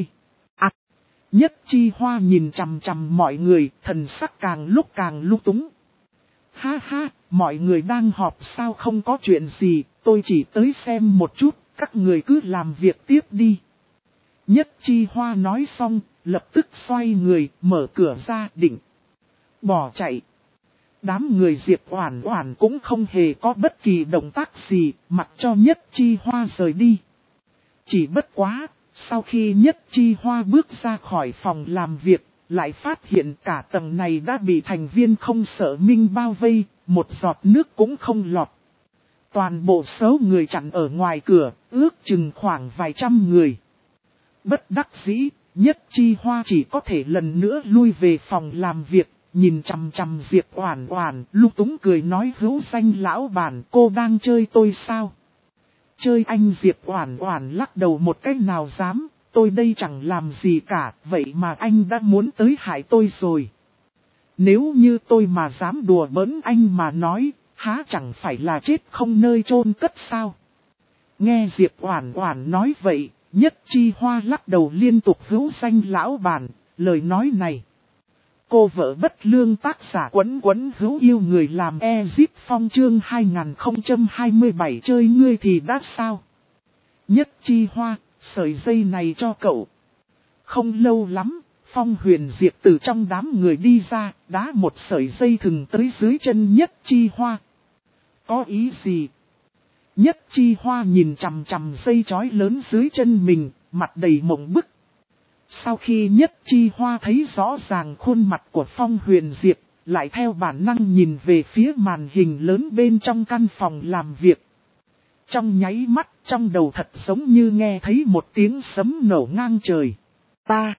Nhất Chi Hoa nhìn chằm chằm mọi người, thần sắc càng lúc càng lung túng. Ha ha, mọi người đang họp sao, không có chuyện gì, tôi chỉ tới xem một chút, các người cứ làm việc tiếp đi. Nhất Chi Hoa nói xong, lập tức xoay người, mở cửa ra định bỏ chạy. Đám người Diệp Oản Oản cũng không hề có bất kỳ động tác gì, mặc cho Nhất Chi Hoa rời đi. Chỉ bất quá, sau khi Nhất Chi Hoa bước ra khỏi phòng làm việc, lại phát hiện cả tầng này đã bị thành viên không sợ minh bao vây, một giọt nước cũng không lọt. Toàn bộ số người chặn ở ngoài cửa, ước chừng khoảng vài trăm người. Bất đắc dĩ, Nhất Chi Hoa chỉ có thể lần nữa lui về phòng làm việc, nhìn chằm chằm Diệp Oản Oản, lung túng cười nói hữu danh lão bản, cô đang chơi tôi sao? Chơi anh? Diệp Oản Oản lắc đầu một cái, nào dám, tôi đây chẳng làm gì cả, vậy mà anh đã muốn tới hại tôi rồi. Nếu như tôi mà dám đùa bỡn anh mà nói, há chẳng phải là chết không nơi chôn cất sao? Nghe Diệp Oản Oản nói vậy, Nhất Chi Hoa lắc đầu liên tục hữu danh lão bản, lời nói này. Cô vợ bất lương tác giả quấn quấn hữu yêu người làm Ezip Phong chương 2027 chơi ngươi thì đã sao? Nhất Chi Hoa, sợi dây này cho cậu. Không lâu lắm, Phong Huyền Diệp từ trong đám người đi ra, đá một sợi dây thừng tới dưới chân Nhất Chi Hoa. Có ý gì? Nhất Chi Hoa nhìn chằm chằm dây chói lớn dưới chân mình, mặt đầy mộng bức. Sau khi Nhất Chi Hoa thấy rõ ràng khuôn mặt của Phong Huyền Diệp, lại theo bản năng nhìn về phía màn hình lớn bên trong căn phòng làm việc. Trong nháy mắt, trong đầu thật giống như nghe thấy một tiếng sấm nổ ngang trời. Ta,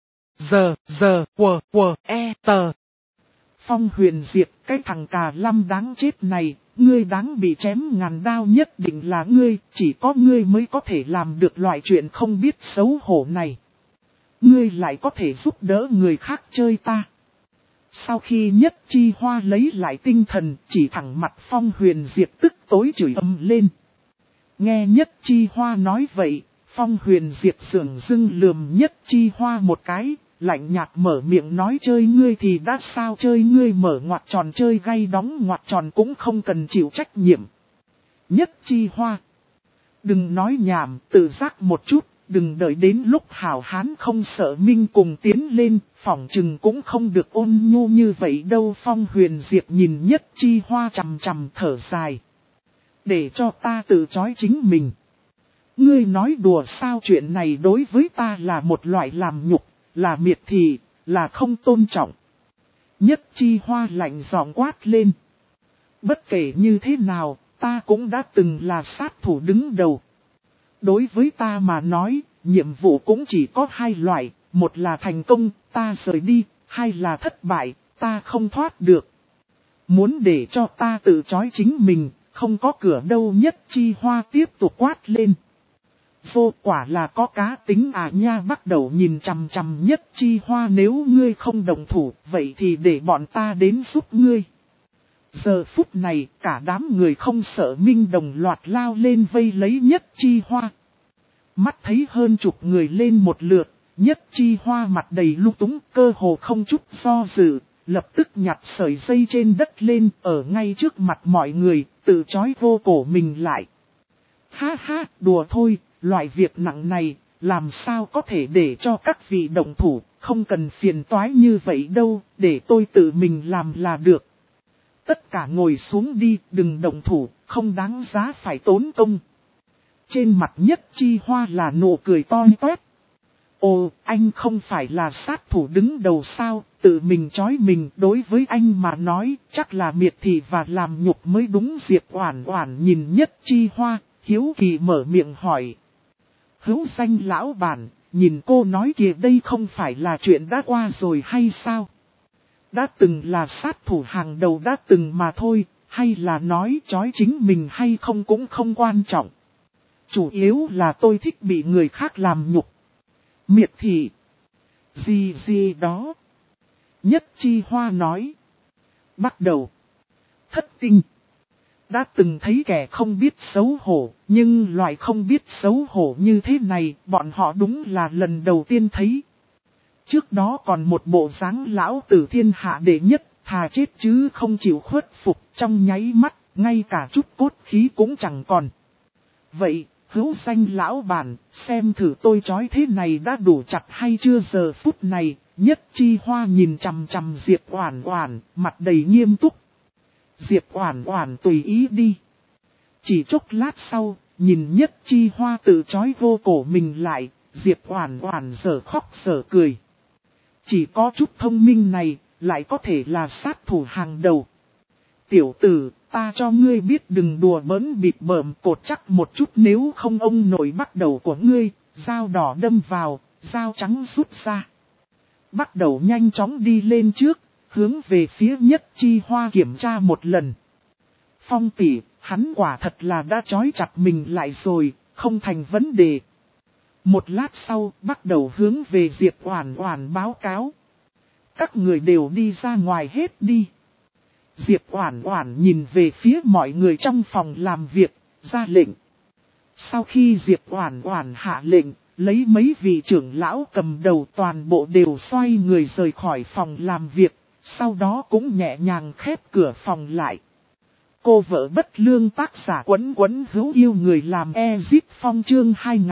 tờ. Phong Huyền Diệp, cái thằng cà lâm đáng chết này, ngươi đáng bị chém ngàn đao nhất định là ngươi, chỉ có ngươi mới có thể làm được loại chuyện không biết xấu hổ này. Ngươi lại có thể giúp đỡ người khác chơi ta. Sau khi Nhất Chi Hoa lấy lại tinh thần, chỉ thẳng mặt Phong Huyền Diệp tức tối chửi ầm lên. Nghe Nhất Chi Hoa nói vậy, Phong Huyền Diệp sưởng dưng lườm Nhất Chi Hoa một cái, lạnh nhạt mở miệng nói chơi ngươi thì đã sao chơi ngươi mở ngoặc tròn chơi gay đóng ngoặc tròn cũng không cần chịu trách nhiệm. Nhất Chi Hoa. Đừng nói nhảm, tự giác một chút, đừng đợi đến lúc hảo hán không sợ minh cùng tiến lên, phỏng chừng cũng không được ôn nhu như vậy đâu. Phong Huyền Diệp nhìn Nhất Chi Hoa chằm chằm thở dài. Để cho ta tự chói chính mình. Ngươi nói đùa sao chuyện này đối với ta là một loại làm nhục, là miệt thị, là không tôn trọng. Nhất Chi Hoa lạnh giọng quát lên. Bất kể như thế nào, ta cũng đã từng là sát thủ đứng đầu. Đối với ta mà nói, nhiệm vụ cũng chỉ có hai loại, một là thành công, ta rời đi, hai là thất bại, ta không thoát được. Muốn để cho ta tự chói chính mình, không có cửa đâu. Nhất Chi Hoa tiếp tục quát lên. Vô quả là có cá tính à nha. Bắt đầu nhìn chằm chằm Nhất Chi Hoa, nếu ngươi không đồng thủ, vậy thì để bọn ta đến giúp ngươi. Giờ phút này, cả đám người không sợ minh đồng loạt lao lên vây lấy Nhất Chi Hoa. Mắt thấy hơn chục người lên một lượt, Nhất Chi Hoa mặt đầy lung túng, cơ hồ không chút do dự, lập tức nhặt sợi dây trên đất lên, ở ngay trước mặt mọi người, tự chói vô cổ mình lại. Ha ha, đùa thôi, loại việc nặng này, làm sao có thể để cho các vị động thủ, không cần phiền toái như vậy đâu, để tôi tự mình làm là được. Tất cả ngồi xuống đi, đừng động thủ, không đáng giá phải tốn công. Trên mặt Nhất Chi Hoa là nụ cười to toét. Ồ, anh không phải là sát thủ đứng đầu sao, tự mình chói mình, đối với anh mà nói, chắc là miệt thị và làm nhục mới đúng. Diệp Oản Oản nhìn Nhất Chi Hoa, hiếu kỳ mở miệng hỏi. Hữu danh lão bản, nhìn cô nói kìa, đây không phải là chuyện đã qua rồi hay sao? Đã từng là sát thủ hàng đầu đã từng mà thôi, hay là nói chói chính mình hay không cũng không quan trọng. Chủ yếu là tôi thích bị người khác làm nhục. Miệt thị. Gì đó. Nhất Chi Hoa nói. Bắt đầu. Thất tinh. Đã từng thấy kẻ không biết xấu hổ, nhưng loại không biết xấu hổ như thế này, bọn họ đúng là lần đầu tiên thấy. Trước đó còn một bộ dáng lão tử thiên hạ đệ nhất, thà chết chứ không chịu khuất phục, trong nháy mắt, ngay cả chút cốt khí cũng chẳng còn. Vậy, hữu danh lão bản, xem thử tôi chói thế này đã đủ chặt hay chưa? Giờ phút này, Nhất Chi Hoa nhìn chằm chằm Diệp Oản Oản, mặt đầy nghiêm túc. Diệp Oản Oản tùy ý đi. Chỉ chốc lát sau, nhìn Nhất Chi Hoa tự chói vô cổ mình lại, Diệp Oản Oản dở khóc dở cười. Chỉ có chút thông minh này, lại có thể là sát thủ hàng đầu. Tiểu tử, ta cho ngươi biết đừng đùa bỡn bịt bợm cột chắc một chút, nếu không ông nội bắt đầu của ngươi, dao đỏ đâm vào, dao trắng rút ra. Bắt đầu nhanh chóng đi lên trước, hướng về phía Nhất Chi Hoa kiểm tra một lần. Phong tỷ, hắn quả thật là đã trói chặt mình lại rồi, không thành vấn đề. Một lát sau, bắt đầu hướng về Diệp Oản Oản báo cáo. Các người đều đi ra ngoài hết đi. Diệp Oản Oản nhìn về phía mọi người trong phòng làm việc, ra lệnh. Sau khi Diệp Oản Oản hạ lệnh, lấy mấy vị trưởng lão cầm đầu toàn bộ đều xoay người rời khỏi phòng làm việc, sau đó cũng nhẹ nhàng khép cửa phòng lại. Cô vợ bất lương tác giả Quấn Quấn hữu yêu người làm Ezip Phong chương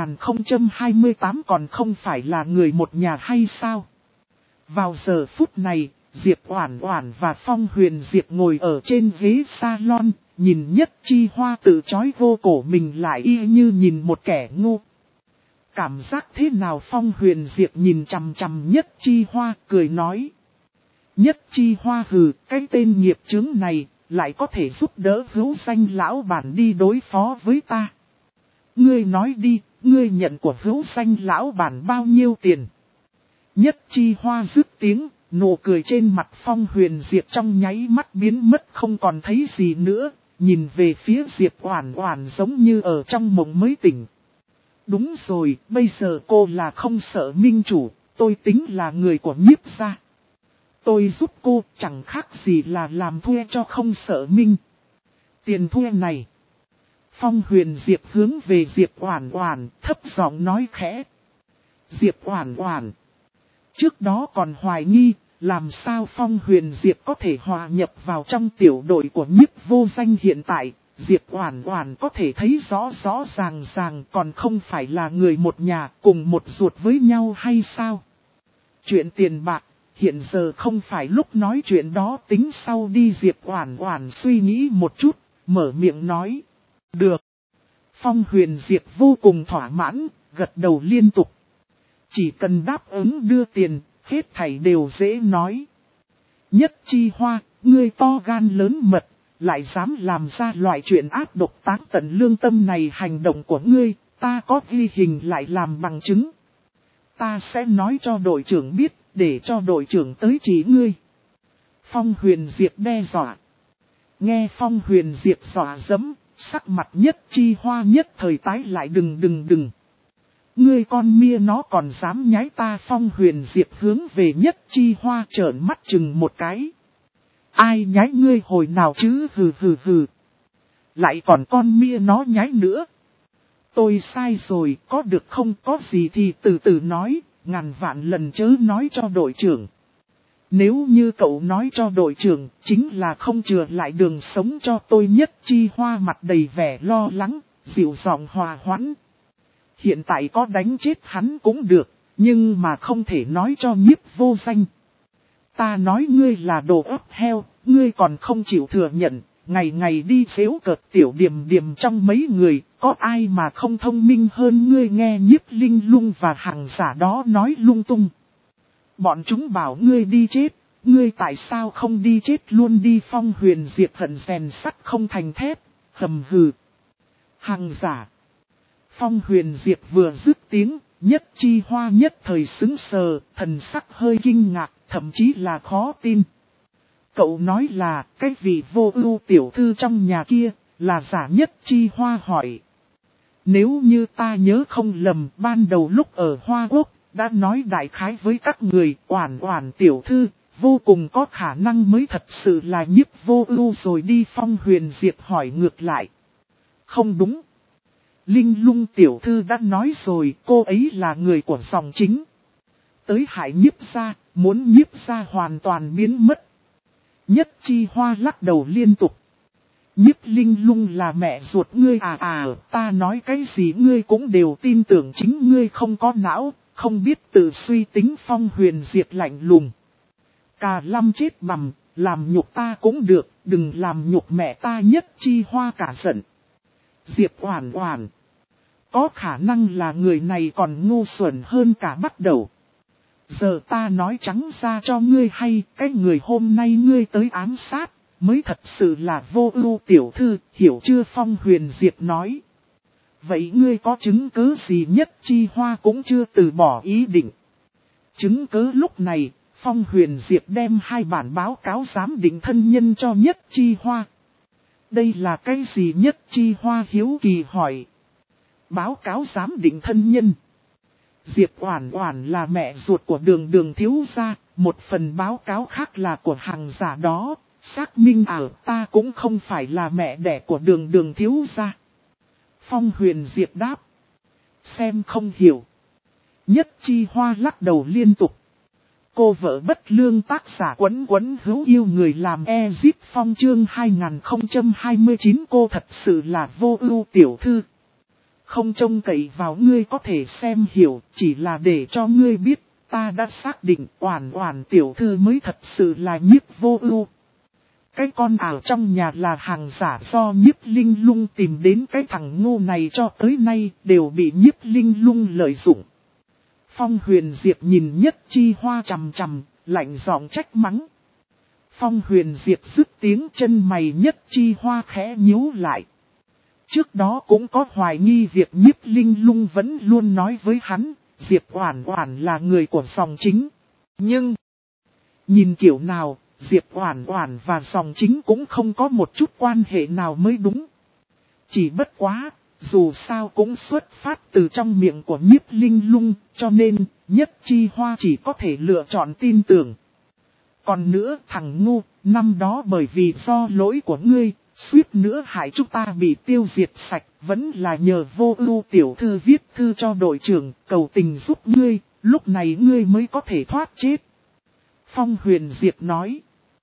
2028 còn không phải là người một nhà hay sao? Vào giờ phút này, Diệp Oản Oản và Phong Huyền Diệp ngồi ở trên ghế salon, nhìn Nhất Chi Hoa tự trói vô cổ mình lại y như nhìn một kẻ ngu. Cảm giác thế nào? Phong Huyền Diệp nhìn chằm chằm Nhất Chi Hoa cười nói. Nhất Chi Hoa hừ, cái tên nghiệp chướng này lại có thể giúp đỡ hữu danh lão bản đi đối phó với ta. Ngươi nói đi, ngươi nhận của hữu danh lão bản bao nhiêu tiền? Nhất Chi Hoa dứt tiếng, nụ cười trên mặt Phong Huyền Diệp trong nháy mắt biến mất không còn thấy gì nữa, nhìn về phía Diệp Oản Oản giống như ở trong mộng mới tỉnh. Đúng rồi, bây giờ cô là không sợ minh chủ, tôi tính là người của Nhiếp gia. Tôi giúp cô chẳng khác gì là làm thuê cho không sợ minh. Tiền thuê này. Phong Huyền Diệp hướng về Diệp Oản Oản thấp giọng nói khẽ. Diệp Oản Oản. Trước đó còn hoài nghi, làm sao Phong Huyền Diệp có thể hòa nhập vào trong tiểu đội của Nhiếp Vô Danh hiện tại. Diệp Oản Oản có thể thấy rõ ràng còn không phải là người một nhà cùng một ruột với nhau hay sao? Chuyện tiền bạc, hiện giờ không phải lúc nói chuyện đó, tính sau đi. Diệp Oản Oản suy nghĩ một chút, mở miệng nói. Được. Phong Huyền Diệp vô cùng thỏa mãn, gật đầu liên tục. Chỉ cần đáp ứng đưa tiền, hết thảy đều dễ nói. Nhất Chi Hoa, ngươi to gan lớn mật, lại dám làm ra loại chuyện ác độc táng tận lương tâm này. Hành động của ngươi, ta có ghi hình lại làm bằng chứng. Ta sẽ nói cho đội trưởng biết, để cho đội trưởng tới chỉ ngươi. Phong Huyền Diệp đe dọa. Nghe Phong Huyền Diệp dọa dẫm, sắc mặt Nhất Chi Hoa nhất thời tái lại. Đừng. Ngươi con mia nó còn dám nhái ta. Phong Huyền Diệp hướng về Nhất Chi Hoa trợn mắt chừng một cái. Ai nhái ngươi hồi nào chứ? Hừ. Lại còn con mia nó nhái nữa. Tôi sai rồi, có được không? Có gì thì từ từ nói, ngàn vạn lần chớ nói cho đội trưởng. Nếu như cậu nói cho đội trưởng, chính là không chừa lại đường sống cho tôi. Nhất Chi Hoa mặt đầy vẻ lo lắng, dịu giọng hòa hoãn. Hiện tại có đánh chết hắn cũng được, nhưng mà không thể nói cho Nhiếp Vô Danh. Ta nói ngươi là đồ ấp heo, ngươi còn không chịu thừa nhận, ngày đi phếu cợt tiểu Điềm trong mấy người, có ai mà không thông minh hơn ngươi? Nghe Nhiếp Linh Lung và hàng giả đó nói lung tung. Bọn chúng bảo ngươi đi chết, ngươi tại sao không đi chết luôn đi? Phong Huyền Diệp hận rèn sắt không thành thép, hầm hừ. Hàng giả. Phong Huyền Diệp vừa dứt tiếng, Nhất Chi Hoa nhất thời sững sờ, thần sắc hơi kinh ngạc, thậm chí là khó tin. Cậu nói là, cái vị Vô Ưu tiểu thư trong nhà kia, là giả? Nhất Chi Hoa hỏi. Nếu như ta nhớ không lầm, ban đầu lúc ở Hoa Quốc, đã nói đại khái với các người, Oản Oản tiểu thư, vô cùng có khả năng mới thật sự là Nhiếp Vô Ưu rồi đi. Phong Huyền Diệp hỏi ngược lại. Không đúng. Linh Lung tiểu thư đã nói rồi, cô ấy là người của dòng chính. Tới hại Nhiếp gia, muốn Nhiếp gia hoàn toàn biến mất. Nhất Chi Hoa lắc đầu liên tục. Nhiếp Linh Lung là mẹ ruột ngươi à, ta nói cái gì ngươi cũng đều tin tưởng, chính ngươi không có não, không biết tự suy tính. Phong Huyền Diệp lạnh lùng. Cà lâm chết bằm, làm nhục ta cũng được, đừng làm nhục mẹ ta. Nhất Chi Hoa cả giận. Diệp Oản Oản. Có khả năng là người này còn ngu xuẩn hơn cả bắt đầu. Giờ ta nói trắng ra cho ngươi hay, cái người hôm nay ngươi tới ám sát, mới thật sự là Vô Ưu tiểu thư, hiểu chưa? Phong Huyền Diệp nói. Vậy ngươi có chứng cứ gì? Nhất Chi Hoa cũng chưa từ bỏ ý định. Chứng cứ? Lúc này, Phong Huyền Diệp đem 2 bản báo cáo giám định thân nhân cho Nhất Chi Hoa. Đây là cái gì? Nhất Chi Hoa hiếu kỳ hỏi. Báo cáo giám định thân nhân. Diệp Oản Oản là mẹ ruột của Đường thiếu gia, một phần báo cáo khác là của hàng giả đó, Xác minh ta cũng không phải là mẹ đẻ của Đường Đường thiếu gia. Phong Huyền Diệp đáp. Xem không hiểu. Nhất Chi Hoa lắc đầu liên tục. Cô vợ bất lương tác giả Quấn Quấn hữu yêu người làm Ezip Phong chương 2029 cô thật sự là vô ưu tiểu thư. Không trông cậy vào ngươi có thể xem hiểu, chỉ là để cho ngươi biết, ta đã xác định Oản Oản tiểu thư mới thật sự là Nhiếp Vô Ưu. Cái con ảo trong nhà là hàng giả do Nhiếp Linh Lung tìm đến, cái thằng ngu này cho tới nay đều bị Nhiếp Linh Lung lợi dụng. Phong Huyền Diệp nhìn Nhất Chi Hoa chằm chằm, lạnh giọng trách mắng. Phong Huyền Diệp dứt tiếng, chân mày Nhất Chi Hoa khẽ nhíu lại. Trước đó cũng có hoài nghi việc Nhiếp Linh Lung vẫn luôn nói với hắn, Diệp Oản Oản là người của dòng chính. Nhưng, nhìn kiểu nào, Diệp Oản Oản và dòng chính cũng không có một chút quan hệ nào mới đúng. Chỉ bất quá, dù sao cũng xuất phát từ trong miệng của Nhiếp Linh Lung, cho nên, Nhất Chi Hoa chỉ có thể lựa chọn tin tưởng. Còn nữa thằng ngu, năm đó bởi vì do lỗi của ngươi, suýt nữa hại chúng ta bị tiêu diệt sạch, vẫn là nhờ Vô Ưu tiểu thư viết thư cho đội trưởng, cầu tình giúp ngươi, lúc này ngươi mới có thể thoát chết. Phong Huyền Diệp nói.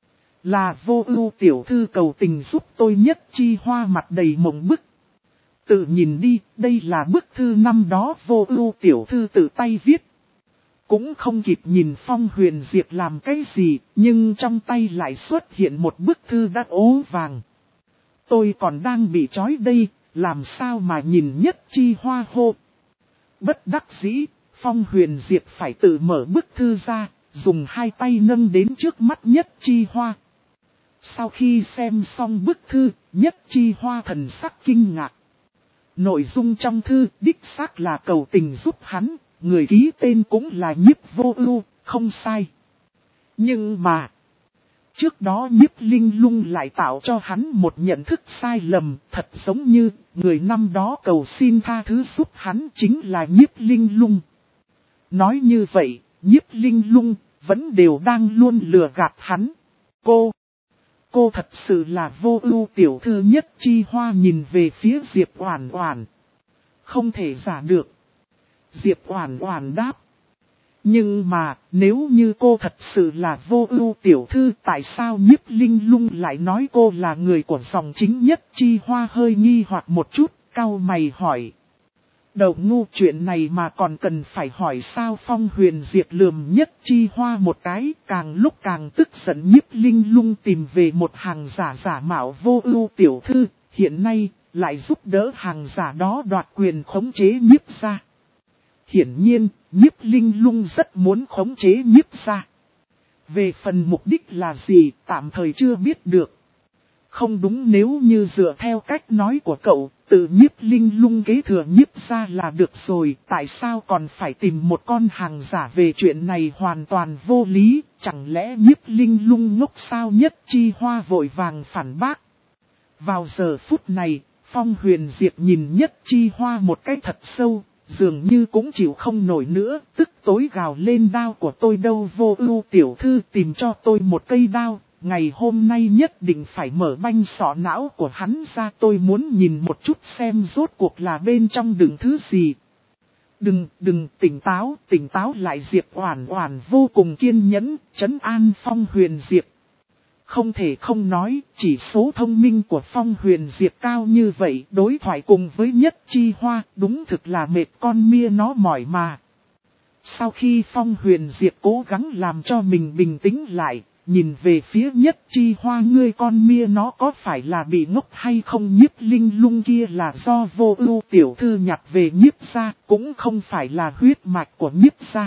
Là Vô Ưu tiểu thư cầu tình giúp tôi. Nhất Chi Hoa mặt đầy mộng bức. Tự nhìn đi, đây là bức thư năm đó Vô Ưu tiểu thư tự tay viết. Cũng không kịp nhìn Phong Huyền Diệp làm cái gì, nhưng trong tay lại xuất hiện một bức thư đã ố vàng. Tôi còn đang bị trói đây, làm sao mà nhìn Nhất Chi Hoa hô. Bất đắc dĩ, Phong Huyền Diệp phải tự mở bức thư ra, dùng hai tay nâng đến trước mắt Nhất Chi Hoa. Sau khi xem xong bức thư, Nhất Chi Hoa thần sắc kinh ngạc. Nội dung trong thư đích xác là cầu tình giúp hắn, người ký tên cũng là Nhiếp Vô Ưu, không sai. Nhưng mà, trước đó Nhiếp Linh Lung lại tạo cho hắn một nhận thức sai lầm, thật giống như người năm đó cầu xin tha thứ giúp hắn chính là Nhiếp Linh Lung. Nói như vậy, Nhiếp Linh Lung vẫn đều đang luôn lừa gạt hắn. Cô thật sự là Vô Ưu tiểu thư. Nhất Chi Hoa nhìn về phía Diệp Oản Oản. Không thể giả được. Diệp Oản Oản đáp. Nhưng mà, nếu như cô thật sự là Vô Ưu tiểu thư, tại sao Nhiếp Linh Lung lại nói cô là người của dòng chính? Nhất Chi Hoa hơi nghi hoặc một chút, cau mày hỏi. Đầu ngu, chuyện này mà còn cần phải hỏi sao? Phong Huyền Diệp lườm Nhất Chi Hoa một cái, càng lúc càng tức giận. Nhiếp Linh Lung tìm về một hàng giả mạo Vô Ưu tiểu thư, hiện nay lại giúp đỡ hàng giả đó đoạt quyền khống chế Nhiếp gia. Hiển nhiên, Nhiếp Linh Lung rất muốn khống chế Nhiếp gia. Về phần mục đích là gì, tạm thời chưa biết được. Không đúng, nếu như dựa theo cách nói của cậu, tự Nhiếp Linh Lung kế thừa Nhiếp gia là được rồi, tại sao còn phải tìm một con hàng giả? Về chuyện này hoàn toàn vô lý, chẳng lẽ Nhiếp Linh Lung ngốc sao? Nhất Chi Hoa vội vàng phản bác. Vào giờ phút này, Phong Huyền Diệp nhìn Nhất Chi Hoa một cái thật sâu, dường như cũng chịu không nổi nữa, tức tối gào lên. Đao của tôi đâu? Vô Ưu tiểu thư tìm cho tôi một cây đao. Ngày hôm nay nhất định phải mở banh sọ não của hắn ra, tôi muốn nhìn một chút xem rốt cuộc là bên trong đựng thứ gì. Đừng, tỉnh táo lại. Diệp Oản Oản vô cùng kiên nhẫn, trấn an Phong Huyền Diệp. Không thể không nói, chỉ số thông minh của Phong Huyền Diệp cao như vậy, đối thoại cùng với Nhất Chi Hoa, đúng thực là mệt con mia nó mỏi mà. Sau khi Phong Huyền Diệp cố gắng làm cho mình bình tĩnh lại, nhìn về phía Nhất Chi Hoa, ngươi con mia nó có phải là bị ngốc hay không? Nhiếp Linh Lung kia là do Vô Ưu tiểu thư nhặt về Nhiếp gia, cũng không phải là huyết mạch của Nhiếp gia.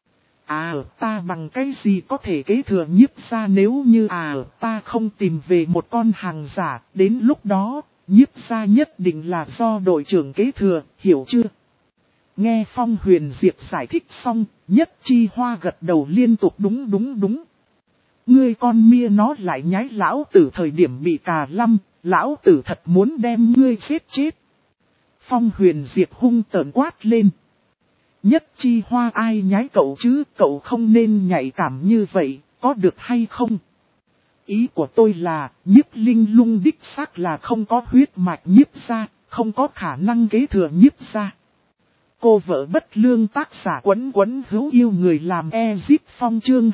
Ta bằng cái gì có thể kế thừa Nhiếp gia? Nếu như ta không tìm về một con hàng giả, đến lúc đó, Nhiếp gia nhất định là do đội trưởng kế thừa, hiểu chưa? Nghe Phong Huyền Diệp giải thích xong, Nhất Chi Hoa gật đầu liên tục đúng. Ngươi con mia nó lại nhái lão tử thời điểm bị cà lăm, lão tử thật muốn đem ngươi chết. Phong Huyền Diệp hung tợn quát lên. Nhất Chi Hoa, ai nhái cậu chứ, cậu không nên nhạy cảm như vậy, có được hay không? Ý của tôi là, Nhiếp Linh Lung đích xác là không có huyết mạch nhiếp gia, không có khả năng kế thừa nhiếp gia. Cô vợ bất lương tác giả Quấn Quấn hữu yêu người làm Ezip Phong chương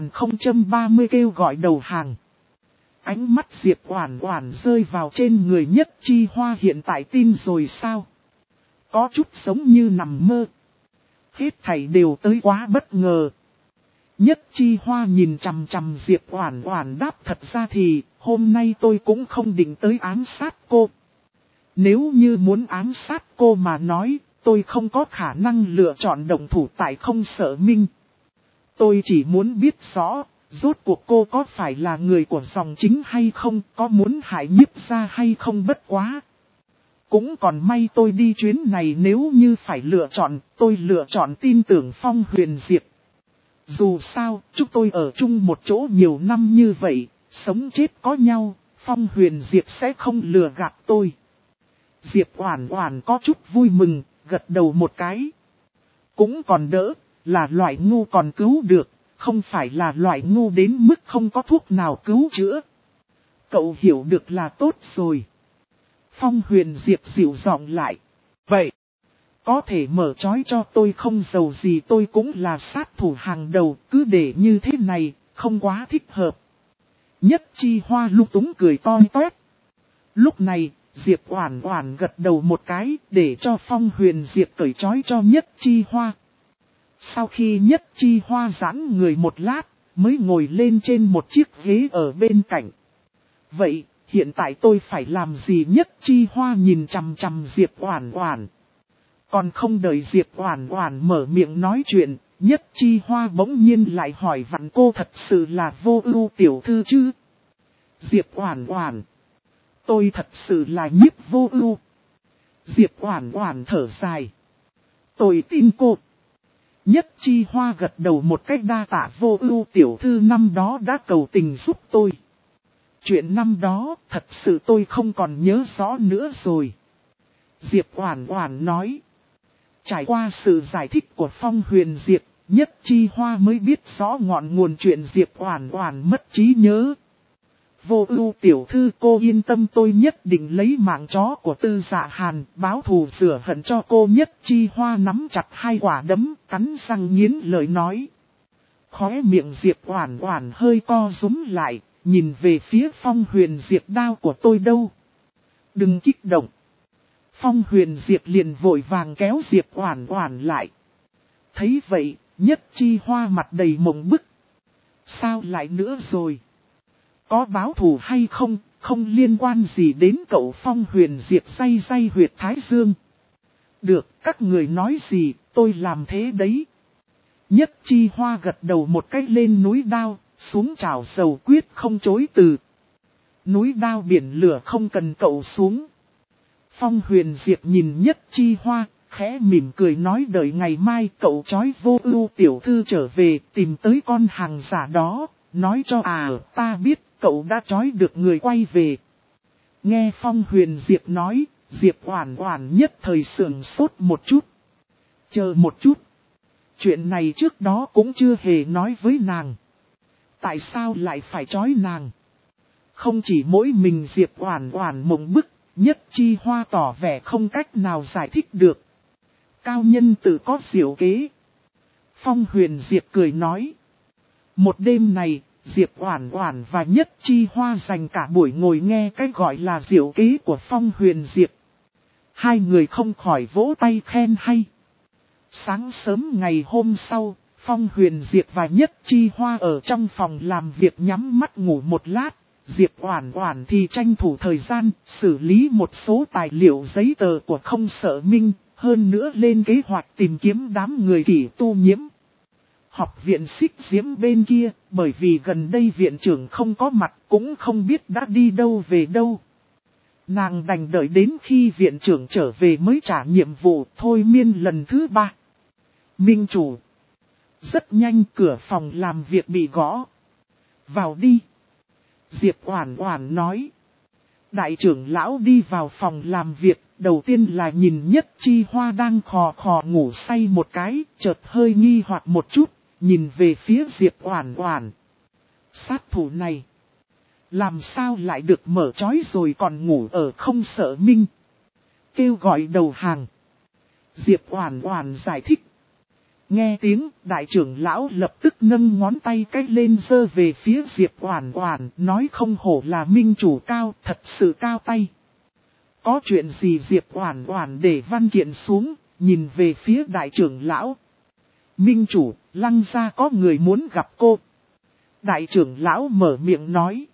2030 kêu gọi đầu hàng. Ánh mắt Diệp Oản Oản rơi vào trên người Nhất Chi Hoa hiện tại tin rồi sao? Có chút giống như nằm mơ. Hết thảy đều tới quá bất ngờ. Nhất Chi Hoa nhìn chằm chằm Diệp Oản Oản đáp thật ra thì, hôm nay tôi cũng không định tới ám sát cô. Nếu như muốn ám sát cô mà nói, tôi không có khả năng lựa chọn động thủ tại Không Sợ Minh. Tôi chỉ muốn biết rõ, rốt cuộc cô có phải là người của dòng chính hay không, có muốn hại Nhiếp gia hay không bất quá. Cũng còn may tôi đi chuyến này nếu như phải lựa chọn, tôi lựa chọn tin tưởng Phong Huyền Diệp. Dù sao, chúng tôi ở chung một chỗ nhiều năm như vậy, sống chết có nhau, Phong Huyền Diệp sẽ không lừa gạt tôi. Diệp Oản Oản có chút vui mừng, gật đầu một cái. Cũng còn đỡ, là loại ngu còn cứu được, không phải là loại ngu đến mức không có thuốc nào cứu chữa. Cậu hiểu được là tốt rồi. Phong Huyền Diệp dịu giọng lại. Vậy, có thể mở trói cho tôi không giàu gì tôi cũng là sát thủ hàng đầu, cứ để như thế này, không quá thích hợp. Nhất Chi Hoa lung túng cười to toét. Lúc này, Diệp Oản Oản gật đầu một cái để cho Phong Huyền Diệp cởi trói cho Nhất Chi Hoa. Sau khi Nhất Chi Hoa giãn người một lát, mới ngồi lên trên một chiếc ghế ở bên cạnh. Vậy, hiện tại tôi phải làm gì? Nhất Chi Hoa nhìn chằm chằm Diệp Oản Oản. Còn không đợi Diệp Oản Oản mở miệng nói chuyện, Nhất Chi Hoa bỗng nhiên lại hỏi vặn cô thật sự là Vô Ưu tiểu thư chứ? Diệp Oản Oản. Tôi thật sự là Nhiếp Vô Ưu. Diệp Oản Oản thở dài. Tôi tin cô. Nhất Chi Hoa gật đầu một cách đa tạ Vô Ưu tiểu thư năm đó đã cầu tình giúp tôi. Chuyện năm đó thật sự tôi không còn nhớ rõ nữa rồi. Diệp Oản Oản nói. Trải qua sự giải thích của Phong Huyền Diệp, Nhất Chi Hoa mới biết rõ ngọn nguồn chuyện Diệp Oản Oản mất trí nhớ. Vô Ưu tiểu thư cô yên tâm tôi nhất định lấy mạng chó của Tư Dạ Hàn báo thù rửa hận cho cô. Nhất Chi Hoa nắm chặt hai quả đấm, cắn răng nghiến lợi nói. Khóe miệng Diệp Oản Oản hơi co rúm lại, nhìn về phía Phong Huyền Diệp đao của tôi đâu. Đừng kích động. Phong Huyền Diệp liền vội vàng kéo Diệp Oản Oản lại. Thấy vậy, Nhất Chi Hoa mặt đầy mộng bức. Sao lại nữa rồi? Có báo thù hay không, không liên quan gì đến cậu. Phong Huyền Diệp day day huyệt thái dương. Được, các người nói gì, tôi làm thế đấy. Nhất Chi Hoa gật đầu một cái lên núi đao, xuống chảo dầu quyết không chối từ. Núi đao biển lửa không cần cậu xuống. Phong Huyền Diệp nhìn Nhất Chi Hoa, khẽ mỉm cười nói đợi ngày mai cậu trói Vô Ưu tiểu thư trở về tìm tới con hàng giả đó, nói cho ta biết cậu đã trói được người quay về. Nghe Phong Huyền Diệp nói, Diệp Oản Oản nhất thời sửng sốt một chút. Chờ một chút. Chuyện này trước đó cũng chưa hề nói với nàng. Tại sao lại phải trói nàng? Không chỉ mỗi mình Diệp Oản Oản mộng bức, Nhất Chi Hoa tỏ vẻ không cách nào giải thích được. Cao nhân tự có diệu kế. Phong Huyền Diệp cười nói. Một đêm này, Diệp Oản Oản và Nhất Chi Hoa dành cả buổi ngồi nghe cái gọi là diệu kế của Phong Huyền Diệp. Hai người không khỏi vỗ tay khen hay. Sáng sớm ngày hôm sau, Phong Huyền Diệp và Nhất Chi Hoa ở trong phòng làm việc nhắm mắt ngủ một lát. Diệp Oản Oản thì tranh thủ thời gian, xử lý một số tài liệu giấy tờ của Không Sợ Minh, hơn nữa lên kế hoạch tìm kiếm đám người Kỷ Tu Nhiễm. Học viện Xích Diễm bên kia, bởi vì gần đây viện trưởng không có mặt cũng không biết đã đi đâu về đâu. Nàng đành đợi đến khi viện trưởng trở về mới trả nhiệm vụ thôi miên lần thứ 3. Minh chủ. Rất nhanh cửa phòng làm việc bị gõ. Vào đi. Diệp Oản Oản nói. Đại trưởng lão đi vào phòng làm việc, đầu tiên là nhìn Nhất Chi Hoa đang khò khò ngủ say một cái, chợt hơi nghi hoặc một chút, nhìn về phía Diệp Oản Oản. Sát thủ này, Làm sao lại được mở trói rồi còn ngủ ở không sợ Minh. Kêu gọi đầu hàng. Diệp Oản Oản giải thích. Nghe tiếng, đại trưởng lão lập tức nâng ngón tay cách lên giơ về phía Diệp Oản Oản, nói không hổ là minh chủ cao, thật sự cao tay. Có chuyện gì? Diệp Oản Oản để văn kiện xuống, nhìn về phía đại trưởng lão. Minh chủ, Lăng gia có người muốn gặp cô. Đại trưởng lão mở miệng nói.